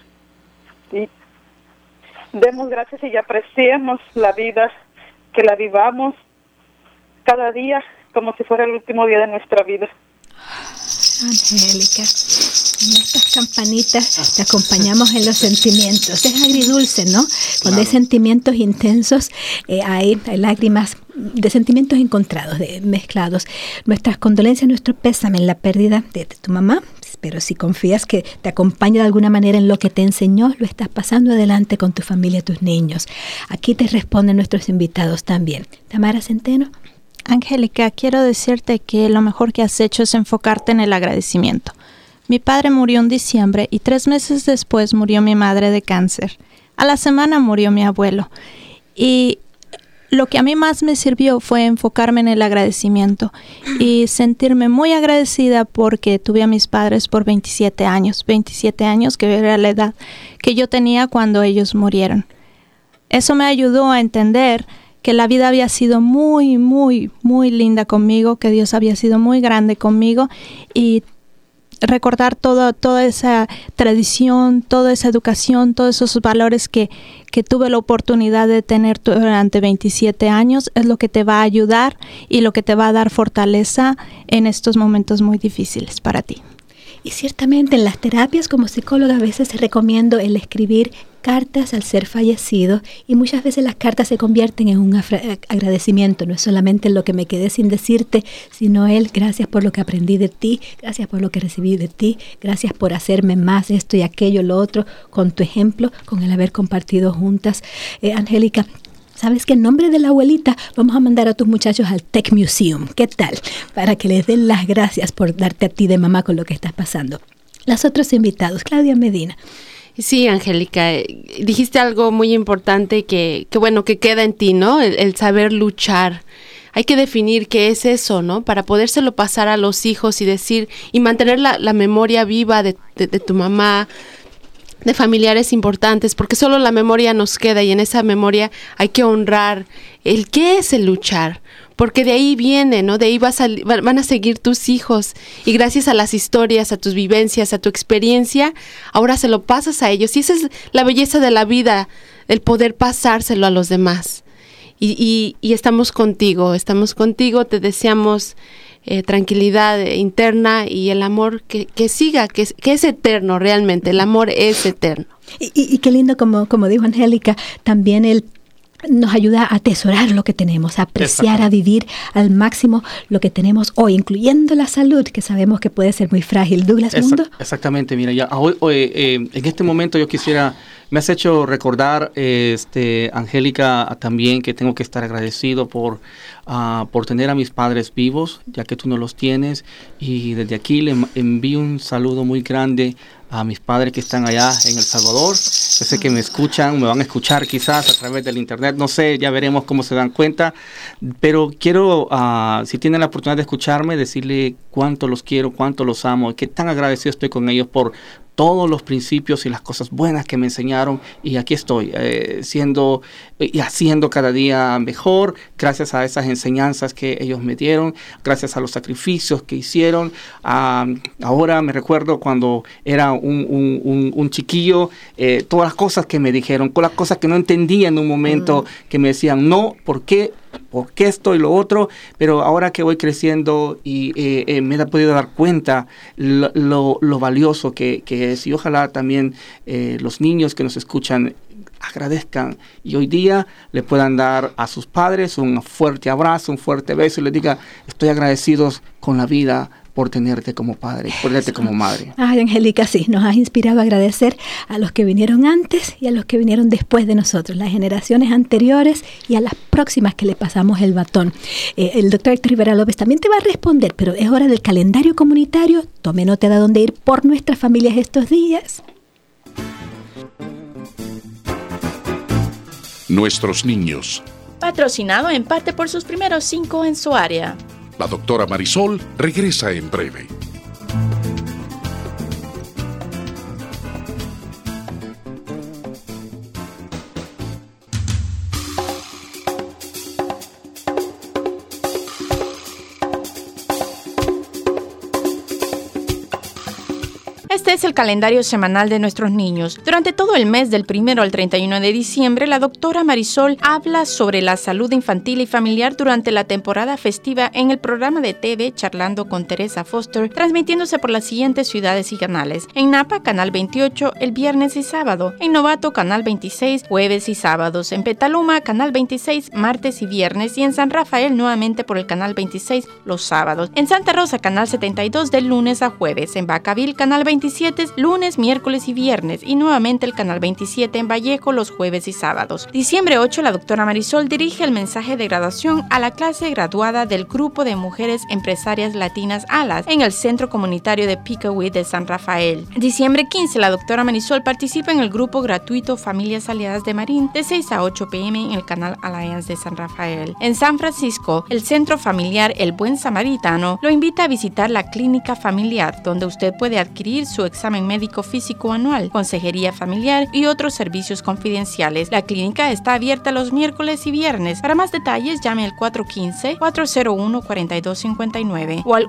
S17: Y demos gracias y apreciemos la vida, que la vivamos cada día como si fuera el último día de nuestra vida.
S2: Angélica, en estas campanitas te acompañamos en los sentimientos. Es agridulce, ¿no? Cuando hay sentimientos intensos, hay lágrimas de sentimientos encontrados, mezclados. Nuestras condolencias, nuestro pésame en la pérdida de tu mamá. Pero si confías que te acompaña de alguna manera en lo que te enseñó, lo estás pasando adelante con tu familia, tus niños. Aquí te responden nuestros invitados también. Tamara Centeno.
S4: Angélica, quiero decirte que lo mejor que has hecho es enfocarte en el agradecimiento. Mi padre murió en diciembre y 3 meses después murió mi madre de cáncer. A la semana murió mi abuelo. Y lo que a mí más me sirvió fue enfocarme en el agradecimiento y sentirme muy agradecida porque tuve a mis padres por 27 años, que era la edad que yo tenía cuando ellos murieron. Eso me ayudó a entender que la vida había sido muy, muy, muy linda conmigo, que Dios había sido muy grande conmigo y recordar toda esa tradición, toda esa educación, todos esos valores que tuve la oportunidad de tener durante 27 años es lo que te va a ayudar y lo que te va a dar fortaleza en estos momentos muy difíciles para ti.
S2: Y ciertamente en las terapias como psicóloga a veces recomiendo el escribir cartas al ser fallecido y muchas veces las cartas se convierten en un agradecimiento. No es solamente lo que me quedé sin decirte, sino el gracias por lo que aprendí de ti, gracias por lo que recibí de ti, gracias por hacerme más esto y aquello, lo otro, con tu ejemplo, con el haber compartido juntas. Angélica, ¿sabes qué? En nombre de la abuelita vamos a mandar a tus muchachos al Tech Museum. ¿Qué tal? Para que les den las gracias por darte a ti de mamá con lo que estás pasando. Los otros invitados, Claudia Medina.
S6: Sí, Angélica, dijiste algo muy importante que bueno, que queda en ti, ¿no? El saber luchar. Hay que definir qué es eso, ¿no? Para podérselo pasar a los hijos y decir, y mantener la memoria viva de tu mamá, de familiares importantes, porque solo la memoria nos queda y en esa memoria hay que honrar el qué es el luchar, porque de ahí viene, ¿no? De ahí van a seguir tus hijos y gracias a las historias, a tus vivencias, a tu experiencia, ahora se lo pasas a ellos y esa es la belleza de la vida, el poder pasárselo a los demás. Y estamos contigo, te deseamos tranquilidad interna y el amor que siga, que es eterno realmente, el amor es eterno.
S2: Y qué lindo, como dijo Angélica, también él nos ayuda a atesorar lo que tenemos, a apreciar, a vivir al máximo lo que tenemos hoy, incluyendo la salud, que sabemos que puede ser muy frágil. Douglas Mundo.
S5: Exactamente, mira, ya hoy, en este momento yo quisiera, me has hecho recordar, Angélica, también que tengo que estar agradecido por tener a mis padres vivos, ya que tú no los tienes, y desde aquí le envío un saludo muy grande a mis padres que están allá en El Salvador. Yo sé que me escuchan, me van a escuchar quizás a través del internet, no sé, ya veremos cómo se dan cuenta, pero quiero, si tienen la oportunidad de escucharme, decirle cuánto los quiero, cuánto los amo, y qué tan agradecido estoy con ellos por todos los principios y las cosas buenas que me enseñaron, y aquí estoy, siendo y haciendo cada día mejor, gracias a esas enseñanzas que ellos me dieron, gracias a los sacrificios que hicieron. Ahora me recuerdo cuando era un chiquillo, todas las cosas que me dijeron, todas las cosas que no entendía en un momento, que me decían, no, ¿por qué esto y lo otro? Pero ahora que voy creciendo y me he podido dar cuenta lo valioso que es, y ojalá también los niños que nos escuchan agradezcan y hoy día le puedan dar a sus padres un fuerte abrazo, un fuerte beso y les diga, estoy agradecidos con la vida por tenerte como padre, por tenerte como madre.
S2: Ay, Angélica, sí, nos has inspirado a agradecer a los que vinieron antes y a los que vinieron después de nosotros, las generaciones anteriores y a las próximas que le pasamos el batón. El doctor Héctor Rivera López también te va a responder, pero es hora del calendario comunitario. Tome nota de dónde ir por nuestras familias estos días.
S1: Nuestros niños.
S14: Patrocinado en parte por sus primeros 5 en su área.
S1: La doctora Marisol regresa en breve.
S14: Este es el calendario semanal de nuestros niños. Durante todo el mes del 1 al 31 de diciembre, la doctora Marisol habla sobre la salud infantil y familiar durante la temporada festiva en el programa de TV Charlando con Teresa Foster, transmitiéndose por las siguientes ciudades y canales. En Napa, canal 28, el viernes y sábado. En Novato, canal 26, jueves y sábados. En Petaluma, canal 26, martes y viernes. Y en San Rafael, nuevamente por el canal 26, los sábados. En Santa Rosa, canal 72, de lunes a jueves. En Vacaville, canal 27, lunes, miércoles y viernes. Y nuevamente el canal 27 en Vallejo, los jueves y sábados. Diciembre 8, la doctora Marisol dirige el mensaje de graduación a la clase graduada del Grupo de Mujeres Empresarias Latinas ALAS en el Centro Comunitario de Pickaway de San Rafael. Diciembre 15, la doctora Marisol participa en el grupo gratuito Familias Aliadas de Marín de 6 a 8 p.m. en el canal Alliance de San Rafael. En San Francisco, el Centro Familiar El Buen Samaritano lo invita a visitar la clínica familiar, donde usted puede adquirir su examen médico físico anual, consejería familiar y otros servicios confidenciales. La clínica está abierta los miércoles y viernes. Para más detalles, llame al 415-401-4259 o al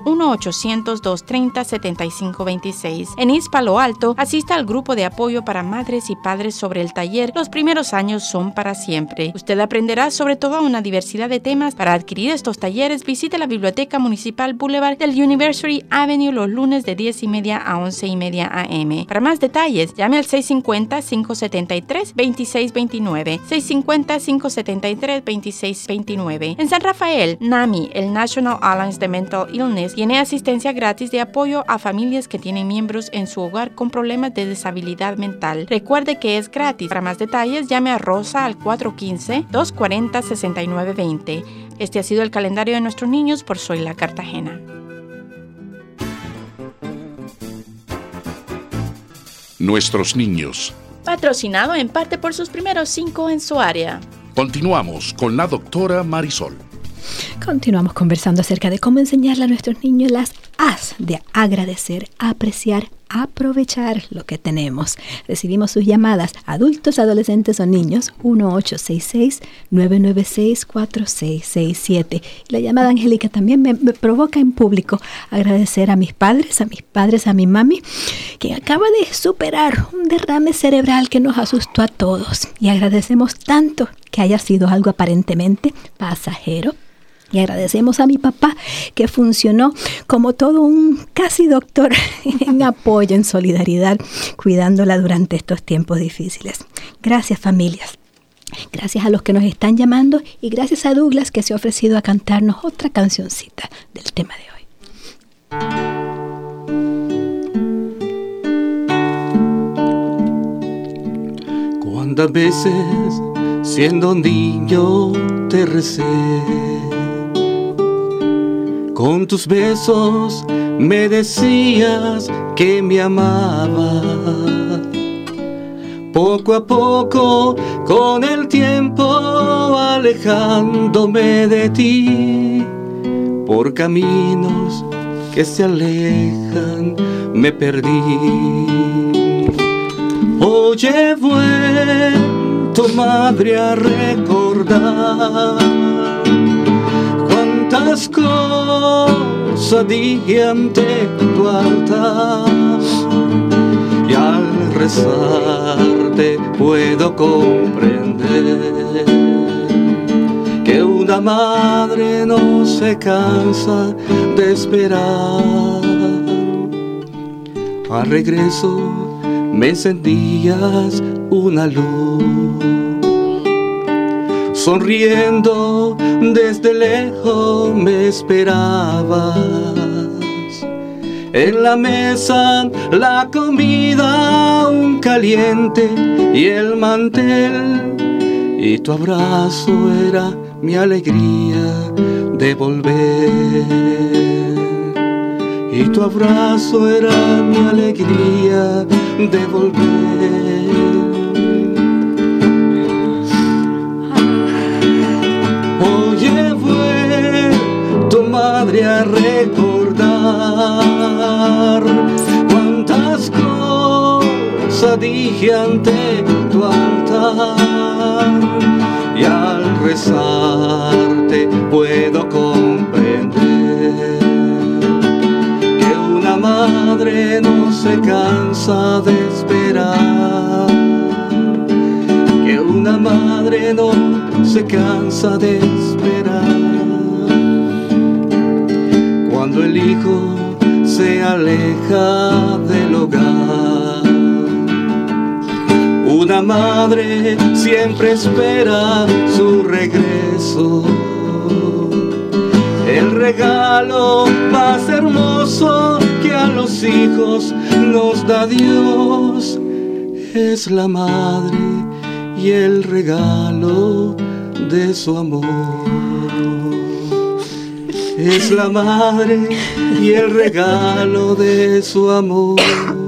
S14: 1-800-230-7526. En East Palo Alto, asista al grupo de apoyo para madres y padres sobre el taller Los primeros años son para siempre. Usted aprenderá sobre toda una diversidad de temas. Para adquirir estos talleres, visite la Biblioteca Municipal Boulevard del University Avenue los lunes de 10:30 a 11:30 a.m. Para más detalles, llame al 650-573-2629. 650-573-2629. En San Rafael, NAMI, el National Alliance de Mental Illness, tiene asistencia gratis de apoyo a familias que tienen miembros en su hogar con problemas de deshabilidad mental. Recuerde que es gratis. Para más detalles, llame a Rosa al 415-240-6920. Este ha sido el calendario de nuestros niños por Zoila Cartagena.
S1: Nuestros niños.
S14: Patrocinado en parte por sus primeros 5 en su área.
S1: Continuamos con la doctora Marisol.
S2: Continuamos conversando acerca de cómo enseñarle a nuestros niños las A's de agradecer, apreciar, aprovechar lo que tenemos. Recibimos sus llamadas, adultos, adolescentes o niños, 1-866-996-4667. La llamada Angélica también me provoca en público agradecer a mis padres, a mi mami, que acaba de superar un derrame cerebral que nos asustó a todos. Y agradecemos tanto que haya sido algo aparentemente pasajero. Y agradecemos a mi papá, que funcionó como todo un casi doctor en apoyo, en solidaridad, cuidándola durante estos tiempos difíciles. Gracias, familias. Gracias a los que nos están llamando y gracias a Douglas, que se ha ofrecido a cantarnos otra cancioncita del tema de
S16: hoy. ¿Cuántas veces siendo niño te recé? Con tus besos me decías que me amabas. Poco a poco, con el tiempo, alejándome de ti, por caminos que se alejan, me perdí. Hoy he vuelto, madre, a recordar cuántas cosas dije ante tu altar, y al rezarte puedo comprender que una madre no se cansa de esperar. Al regreso me encendías una luz, sonriendo desde lejos me esperabas. En la mesa la comida aún caliente y el mantel, y tu abrazo era mi alegría de volver. Y tu abrazo era mi alegría de volver. Hoy he vuelto, madre, a recordar cuántas cosas dije ante tu altar, y al rezarte puedo comprender que una madre no se cansa de esperar, que una madre no se cansa de esperar. Cuando el hijo se aleja del hogar, una madre siempre espera su regreso. El regalo más hermoso que a los hijos nos da Dios es la madre y el regalo de su amor. Es la madre y el regalo de su amor.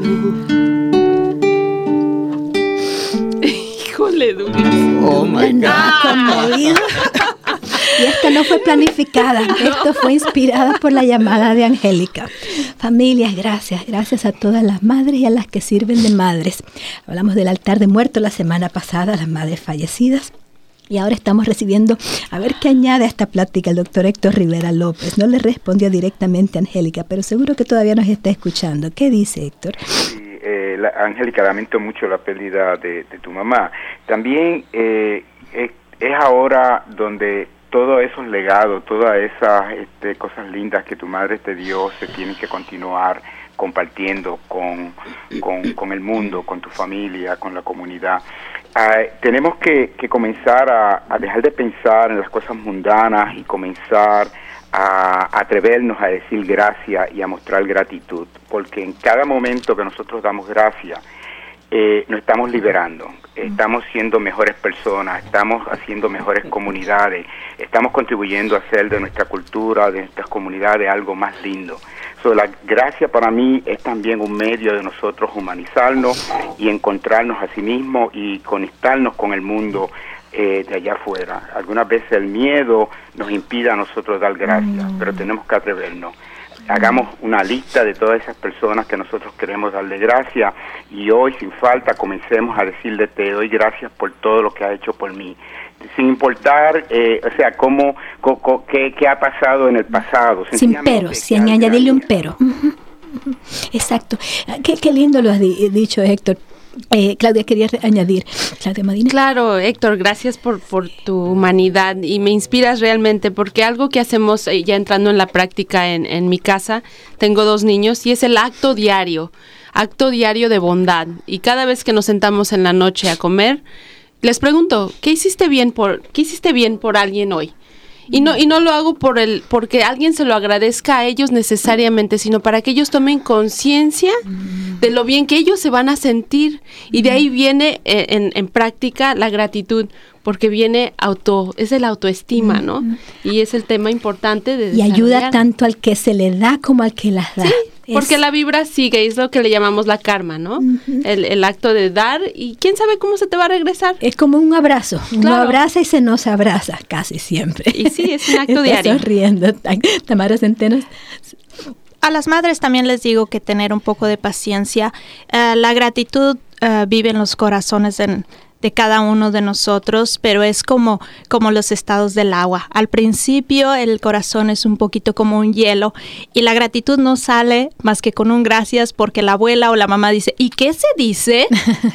S6: Híjole, durísimo.
S5: Oh my God.
S2: Y esta no fue planificada, esto fue inspirada por la llamada de Angélica. Familias, gracias a todas las madres y a las que sirven de madres. Hablamos del altar de muertos la semana pasada, las madres fallecidas. Y ahora estamos recibiendo, a ver qué añade a esta plática el doctor Héctor Rivera López. No le respondió directamente a Angélica, pero seguro que todavía nos está escuchando. ¿Qué dice Héctor?
S7: Sí, Angélica, lamento mucho la pérdida de tu mamá. También es ahora donde todos esos legados, todas esas cosas lindas que tu madre te dio se tienen que continuar compartiendo con el mundo, con tu familia, con la comunidad. Tenemos que comenzar a dejar de pensar en las cosas mundanas y comenzar a atrevernos a decir gracias y a mostrar gratitud, porque en cada momento que nosotros damos gracias, nos estamos liberando, estamos siendo mejores personas, estamos haciendo mejores comunidades, estamos contribuyendo a hacer de nuestra cultura, de nuestras comunidades algo más lindo. La gracia para mí es también un medio de nosotros humanizarnos y encontrarnos a sí mismos y conectarnos con el mundo de allá afuera. Algunas veces el miedo nos impide a nosotros dar gracias, pero tenemos que atrevernos. Hagamos una lista de todas esas personas que nosotros queremos darle gracias y hoy sin falta comencemos a decirle te doy gracias por todo lo que has hecho por mí, sin importar qué ha pasado en el pasado.
S2: Sin pero, sin añadirle un pero. Exacto. Qué lindo lo has dicho, Héctor. Claudia, quería añadir. Claudia Madina.
S6: Claro, Héctor, gracias por tu humanidad y me inspiras realmente porque algo que hacemos ya entrando en la práctica en mi casa, tengo 2 niños y es el acto diario de bondad y cada vez que nos sentamos en la noche a comer, les pregunto, ¿qué hiciste bien por alguien hoy? Y no lo hago porque alguien se lo agradezca a ellos necesariamente, sino para que ellos tomen conciencia de lo bien que ellos se van a sentir. Y de ahí viene en práctica la gratitud, porque viene es de la autoestima, ¿no? Y es el tema importante de
S2: desarrollar. Y ayuda tanto al que se le da como al que las da.
S6: Sí. Porque la vibra sigue, es lo que le llamamos la karma, ¿no? El acto de dar y quién sabe cómo se te va a regresar.
S2: Es como un abrazo, uno abraza y se nos abraza casi siempre.
S6: Y sí, es un acto diario.
S2: Sonriendo, Tamara Centeno.
S4: A las madres también les digo que tener un poco de paciencia. La gratitud vive en los corazones de cada uno de nosotros, pero es como los estados del agua. Al principio el corazón es un poquito como un hielo y la gratitud no sale más que con un gracias porque la abuela o la mamá dice, ¿y qué se dice?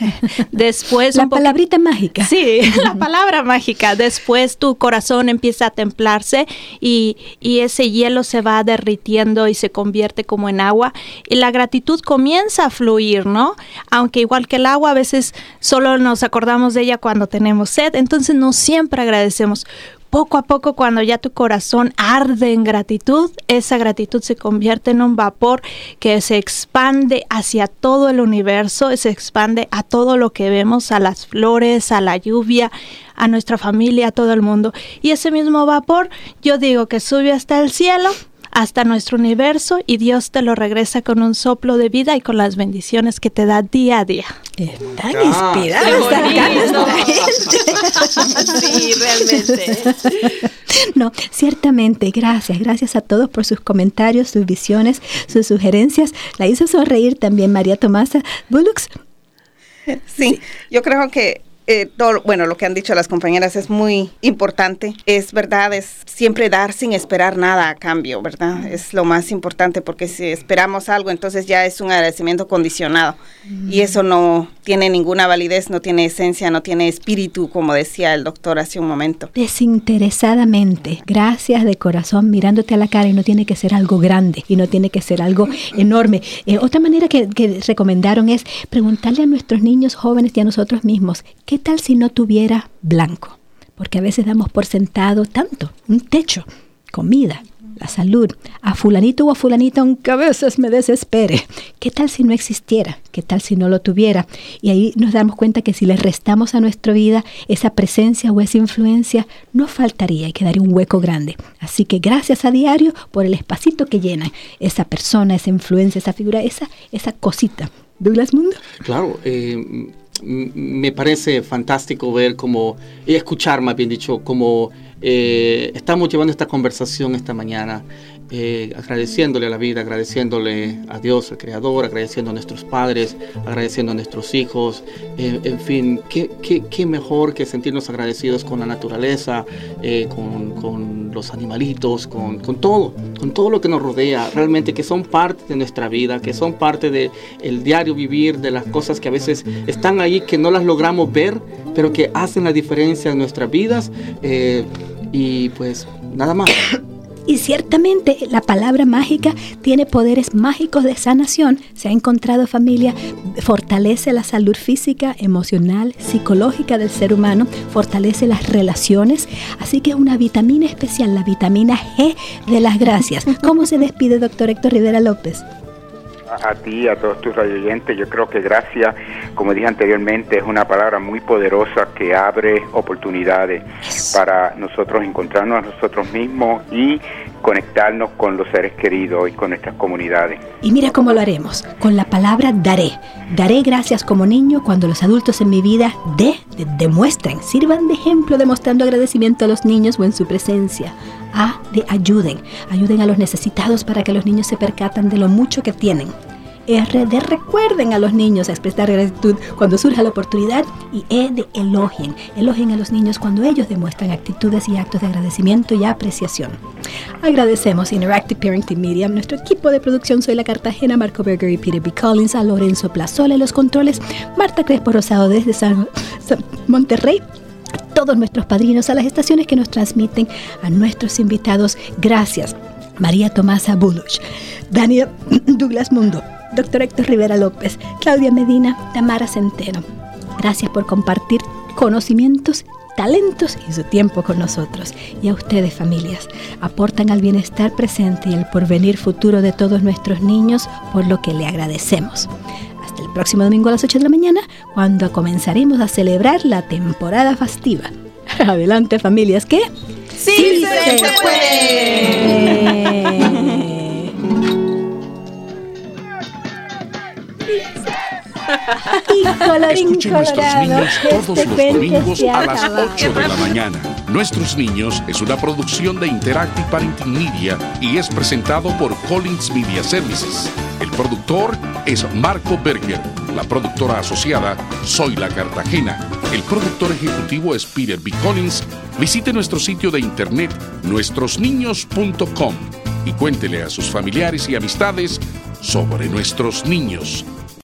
S4: Después
S2: la palabrita mágica.
S4: Sí, la palabra mágica. Después tu corazón empieza a templarse y ese hielo se va derritiendo y se convierte como en agua y la gratitud comienza a fluir, ¿no? Aunque igual que el agua a veces solo nos acordamos de ella cuando tenemos sed, entonces no siempre agradecemos. Poco a poco, cuando ya tu corazón arde en gratitud, esa gratitud se convierte en un vapor que se expande hacia todo el universo, se expande a todo lo que vemos, a las flores, a la lluvia, a nuestra familia, a todo el mundo. Y ese mismo vapor, yo digo que sube hasta el cielo, hasta nuestro universo y Dios te lo regresa con un soplo de vida y con las bendiciones que te da día a día.
S2: Están inspirados.
S6: Sí, realmente.
S2: No, ciertamente, gracias a todos por sus comentarios, sus visiones, sus sugerencias. La hizo sonreír también María Tomasa Bullux.
S3: Sí, yo creo que todo, bueno, lo que han dicho las compañeras es muy importante. Es verdad, es siempre dar sin esperar nada a cambio, ¿verdad? Es lo más importante, porque si esperamos algo, entonces ya es un agradecimiento condicionado. Y eso no tiene ninguna validez, no tiene esencia, no tiene espíritu, como decía el doctor hace un momento.
S2: Desinteresadamente, gracias de corazón, mirándote a la cara, y no tiene que ser algo grande y no tiene que ser algo enorme. Otra manera que recomendaron es preguntarle a nuestros niños jóvenes y a nosotros mismos, ¿qué tal si no tuviera blanco? Porque a veces damos por sentado tanto, un techo, comida, la salud, a fulanito o a fulanita, aunque a veces me desespere. ¿Qué tal si no existiera? ¿Qué tal si no lo tuviera? Y ahí nos damos cuenta que si le restamos a nuestra vida esa presencia o esa influencia, no faltaría y quedaría un hueco grande. Así que gracias a diario por el espacito que llena esa persona, esa influencia, esa figura, esa cosita. Douglas Mundo.
S5: Claro, me parece fantástico ver y escuchar, más bien dicho, cómo estamos llevando esta conversación esta mañana, agradeciéndole a la vida, agradeciéndole a Dios, al Creador, agradeciendo a nuestros padres, agradeciendo a nuestros hijos, en fin, qué mejor que sentirnos agradecidos con la naturaleza, con los animalitos, con todo lo que nos rodea, realmente que son parte de nuestra vida, que son parte del diario vivir, de las cosas que a veces están ahí, que no las logramos ver, pero que hacen la diferencia en nuestras vidas, y pues nada más.
S2: Y ciertamente la palabra mágica tiene poderes mágicos de sanación. Se ha encontrado, familia, fortalece la salud física, emocional, psicológica del ser humano, fortalece las relaciones. Así que es una vitamina especial, la vitamina G de las gracias. ¿Cómo se despide, doctor Héctor Rivera López?
S7: A ti, a todos tus radioyentes, yo creo que gracias, como dije anteriormente, es una palabra muy poderosa que abre oportunidades para nosotros encontrarnos a nosotros mismos y conectarnos con los seres queridos y con nuestras comunidades.
S2: Y mira cómo lo haremos, con la palabra daré. Daré gracias como niño cuando los adultos en mi vida demuestren, sirvan de ejemplo demostrando agradecimiento a los niños o en su presencia. A, de ayuden a los necesitados para que los niños se percatan de lo mucho que tienen. R, de recuerden a los niños a expresar gratitud cuando surja la oportunidad. Y E, de elogien a los niños cuando ellos demuestran actitudes y actos de agradecimiento y apreciación. Agradecemos Interactive Parenting Media, nuestro equipo de producción Soy la Cartagena, Marco Berger y Peter B. Collins, a Lorenzo Plazola en los controles, Marta Crespo Rosado desde San Monterrey, a todos nuestros padrinos, a las estaciones que nos transmiten, a nuestros invitados, gracias. María Tomasa Buluch, Daniel Douglas Mundo, Dr. Héctor Rivera López, Claudia Medina, Tamara Centeno. Gracias por compartir conocimientos, talentos y su tiempo con nosotros. Y a ustedes, familias, aportan al bienestar presente y el porvenir futuro de todos nuestros niños, por lo que le agradecemos. Hasta el próximo domingo a las 8 de la mañana, cuando comenzaremos a celebrar la temporada festiva. Adelante, familias, ¿qué?
S9: ¡Sí se puede!
S1: Escuchen Nuestros Niños todos los domingos a las 8 de la mañana. Nuestros Niños es una producción de Interactive Parenting Media y es presentado por Collins Media Services. El productor es Marco Berger. La productora asociada Soy la Cartagena. El productor ejecutivo es Peter B. Collins. Visite nuestro sitio de internet nuestrosniños.com y cuéntele a sus familiares y amistades sobre nuestros niños.